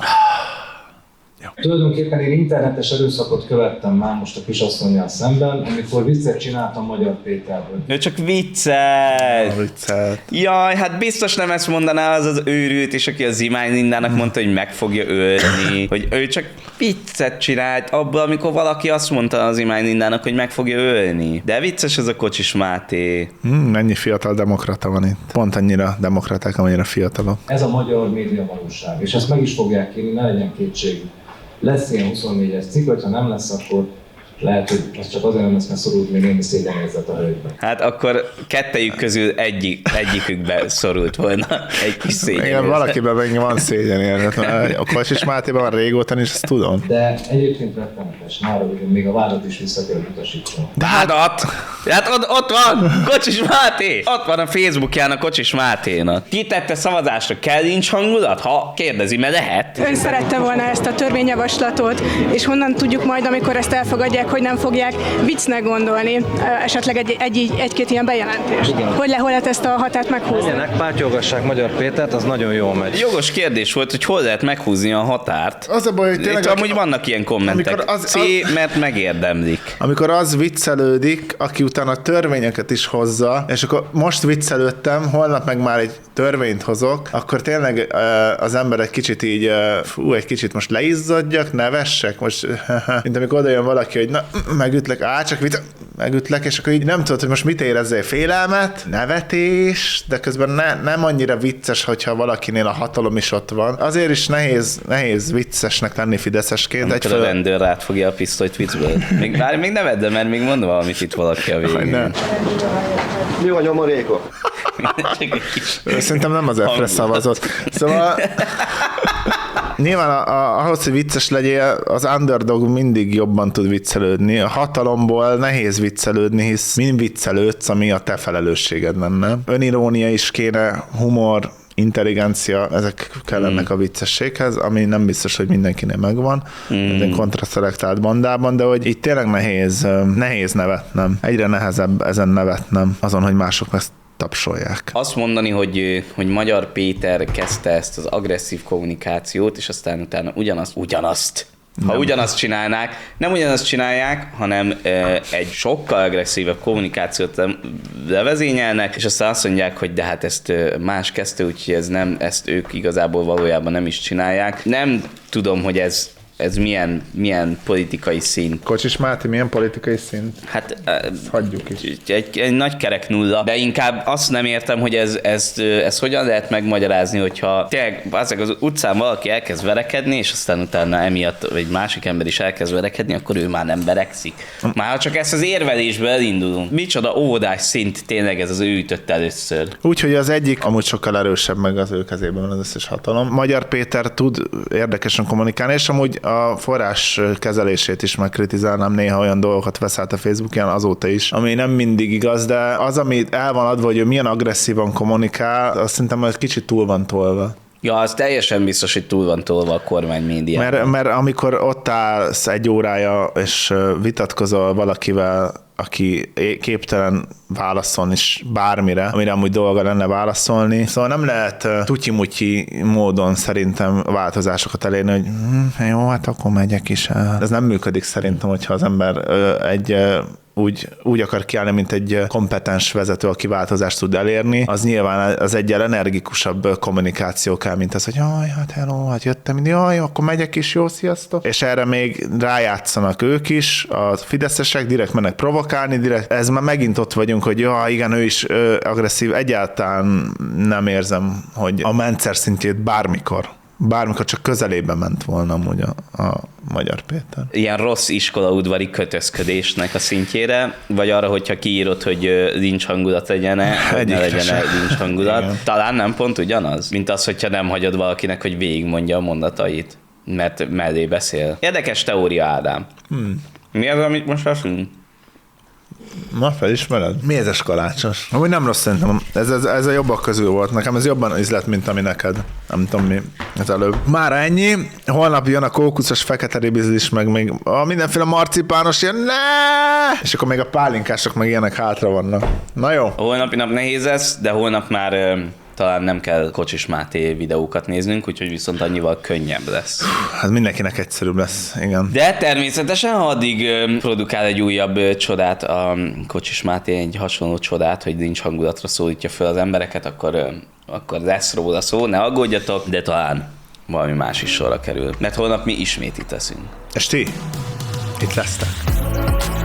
Speaker 4: Jó. Tulajdonképpen én internetes erőszakot követtem már most a kisasszonnyal szemben, amikor viccet csináltam Magyar Péterből.
Speaker 1: Ő csak viccel.
Speaker 2: Viccelt.
Speaker 1: Jaj, hát biztos nem ezt mondaná az az őrült, és aki az Imány Lindának mondta, hogy meg fogja ölni, hogy ő csak viccet csinált abból, amikor valaki azt mondta az Imány Lindának, hogy meg fogja ölni. De vicces ez a Kocsis Máté.
Speaker 2: Hmm, mennyi fiatal demokrata van itt. Pont annyira demokraták, amennyire fiatalok.
Speaker 4: Ez a magyar média valóság, és ezt meg is fogják írni, ne legyen kétség. Lesz ilyen huszonnégyes cikk, hogyha nem lesz, akkor lehet, hogy ez csak azért nem lesz, mert szorult még némi szégyenérzet a hölgyben.
Speaker 1: Hát akkor kettejük közül egyik, egyikükbe szorult volna egy kis szégyenérzet.
Speaker 2: Igen, valakiben még van szégyenérzet. A Kocsis Mátéban van régóta, és ezt tudom.
Speaker 4: De egyébként rettenetes, nála még a várat is vissza kell utasítson.
Speaker 1: De hát ott, hát ott, ott van, Kocsis Máté! Ott van a Facebookján a Kocsis Máténak. Ki tette szavazásra? Kell nincs hangulat? Ha kérdezi, mert lehet.
Speaker 5: Ön szerette volna ezt a törvényjavaslatot, és honnan tudjuk majd, amikor ezt elfogadják, hogy nem fogják viccnek gondolni, esetleg egy, egy, egy-két ilyen bejelentést. Igen. Hogy le, hol lehet ezt a határt meghúzni?
Speaker 8: Ilyenek, pátyolgassák Magyar Pétert, az nagyon jól megy.
Speaker 1: Jogos kérdés volt, hogy hol lehet meghúzni a határt.
Speaker 2: Az a baj, hogy tényleg...
Speaker 1: Itt amúgy vannak ilyen kommentek. Az, C, az, mert megérdemlik.
Speaker 2: Amikor az viccelődik, aki utána törvényeket is hozza, és akkor most viccelődtem, holnap meg már egy törvényt hozok, akkor tényleg az ember egy kicsit így, fú, egy kicsit most leizzadjak, nevessek, most, mint amikor oda jön valaki, hogy na, megütlek, á, csak vicc, megütlek, és akkor így nem tudod, hogy most mit érezzél, félelmet, nevetés, de közben ne, nem annyira vicces, hogyha valakinél a hatalom is ott van. Azért is nehéz, nehéz viccesnek lenni fideszesként.
Speaker 1: Amikor a rendőr átfogja a pisztolyt viccből. Még, várj, még ne vedd, mert még mondom valamit itt valaki a végén.
Speaker 8: Mi vagy a marékok?
Speaker 2: Szerintem nem az F-re szavazott. Szóval nyilván a, a, ahhoz, hogy vicces legyél, az underdog mindig jobban tud viccelődni. A hatalomból nehéz viccelődni, hisz mind viccelődsz, ami a te felelősséged lenne. Önirónia is kéne, humor, intelligencia, ezek kellenek mm. a viccességhez, ami nem biztos, hogy mindenkinél megvan, mm. egy kontraszelektált bandában, de hogy itt tényleg nehéz, nehéz nevetnem. Egyre nehezebb ezen nevetnem, azon, hogy mások ezt tapsolják.
Speaker 1: Azt mondani, hogy, hogy Magyar Péter kezdte ezt az agresszív kommunikációt, és aztán utána ugyanazt, ugyanazt, ha nem. ugyanazt csinálnák, nem ugyanazt csinálják, hanem e, egy sokkal agresszívebb kommunikációt levezényelnek, és aztán azt mondják, hogy de hát ezt más kezdte, úgyhogy ez nem, ezt ők igazából valójában nem is csinálják. Nem tudom, hogy ez Ez milyen, milyen politikai szint.
Speaker 2: Kocsis Máté, milyen politikai szint?
Speaker 1: Hát
Speaker 2: ezt hagyjuk is.
Speaker 1: Egy, egy nagy kerek nulla, de inkább azt nem értem, hogy ez, ez, ez hogyan lehet megmagyarázni, hogyha tényleg az utcán valaki elkezd verekedni, és aztán utána emiatt egy másik ember is elkezd verekedni, akkor ő már nem verekszik. Már csak ezt az érvelésből elindulunk. Micsoda óvodás szint tényleg ez az ő ütött először.
Speaker 2: Úgyhogy az egyik amúgy sokkal erősebb, meg az ő kezében van az összes hatalom. Magyar Péter tud érdekesen kommunikálni, és amúgy a forrás kezelését is megkritizálnám, néha olyan dolgokat vesz át a Facebookján azóta is, ami nem mindig igaz, de az, ami el van adva, hogy ő milyen agresszívan kommunikál, azt szerintem egy kicsit túl van tolva.
Speaker 1: Ja, az teljesen biztos, hogy túl van tolva a kormány médiában.
Speaker 2: Mert, mert amikor ott állsz egy órája, és vitatkozol valakivel, aki képtelen válaszolni is bármire, amire amúgy dolga lenne válaszolni. Szóval nem lehet tutyi-mutyi módon szerintem változásokat elérni, hogy hm, jó, hát akkor megyek is el. Ez nem működik szerintem, hogyha az ember egy úgy, úgy akar kiállni, mint egy kompetens vezető, aki változást tud elérni, az nyilván az egyel energikusabb kommunikáció kell, mint az, hogy jaj, hát hello, hát jöttem, jaj, akkor megyek is, jó, sziasztok. És erre még rájátszanak ők is, a fideszesek direkt mennek provokálni, direkt. Ez már megint ott vagyunk, hogy jaj, igen, ő is ö, agresszív. Egyáltalán nem érzem, hogy a mentszer szintjét bármikor bármikor csak közelében ment volna amúgy a, a Magyar Péter.
Speaker 1: Ilyen rossz iskolaudvari kötözködésnek a szintjére, vagy arra, hogyha kiírod, hogy lincs hangulat legyen-e, hogy ne legyen-e lincs hangulat. Igen. Talán nem pont ugyanaz, mint az, hogyha nem hagyod valakinek, hogy végigmondja a mondatait, mert mellé beszél. Érdekes teória, Ádám. Hmm. Mi az, amit most veszünk?
Speaker 2: Na, felismered? Mi ez a kalácsos? Amúgy nem rossz szerintem. Ez, ez, ez a jobbak közül volt. Nekem ez jobban ízlett, mint ami neked. Nem tudom mi. Ez előbb. Mára ennyi. Holnap jön a kókuszos fekete ribizlis, meg még a mindenféle marcipános ilyen. Ne! És akkor még a pálinkások meg ilyenek hátra vannak. Na jó.
Speaker 1: A holnapi nap nehéz lesz, de holnap már ö, talán nem kell Kocsis Máté videókat néznünk, úgyhogy viszont annyival könnyebb lesz.
Speaker 2: Hát mindenkinek egyszerűbb lesz, igen.
Speaker 1: De természetesen, ha addig ö, produkál egy újabb ö, csodát, a Kocsis Máté egy hasonló csodát, hogy nincs hangulatra szólítja fel az embereket, akkor, ö, akkor lesz róla szó, ne aggódjatok, de talán valami más is sorra kerül. Mert holnap mi ismét itt leszünk.
Speaker 2: És ti? Itt lesztek.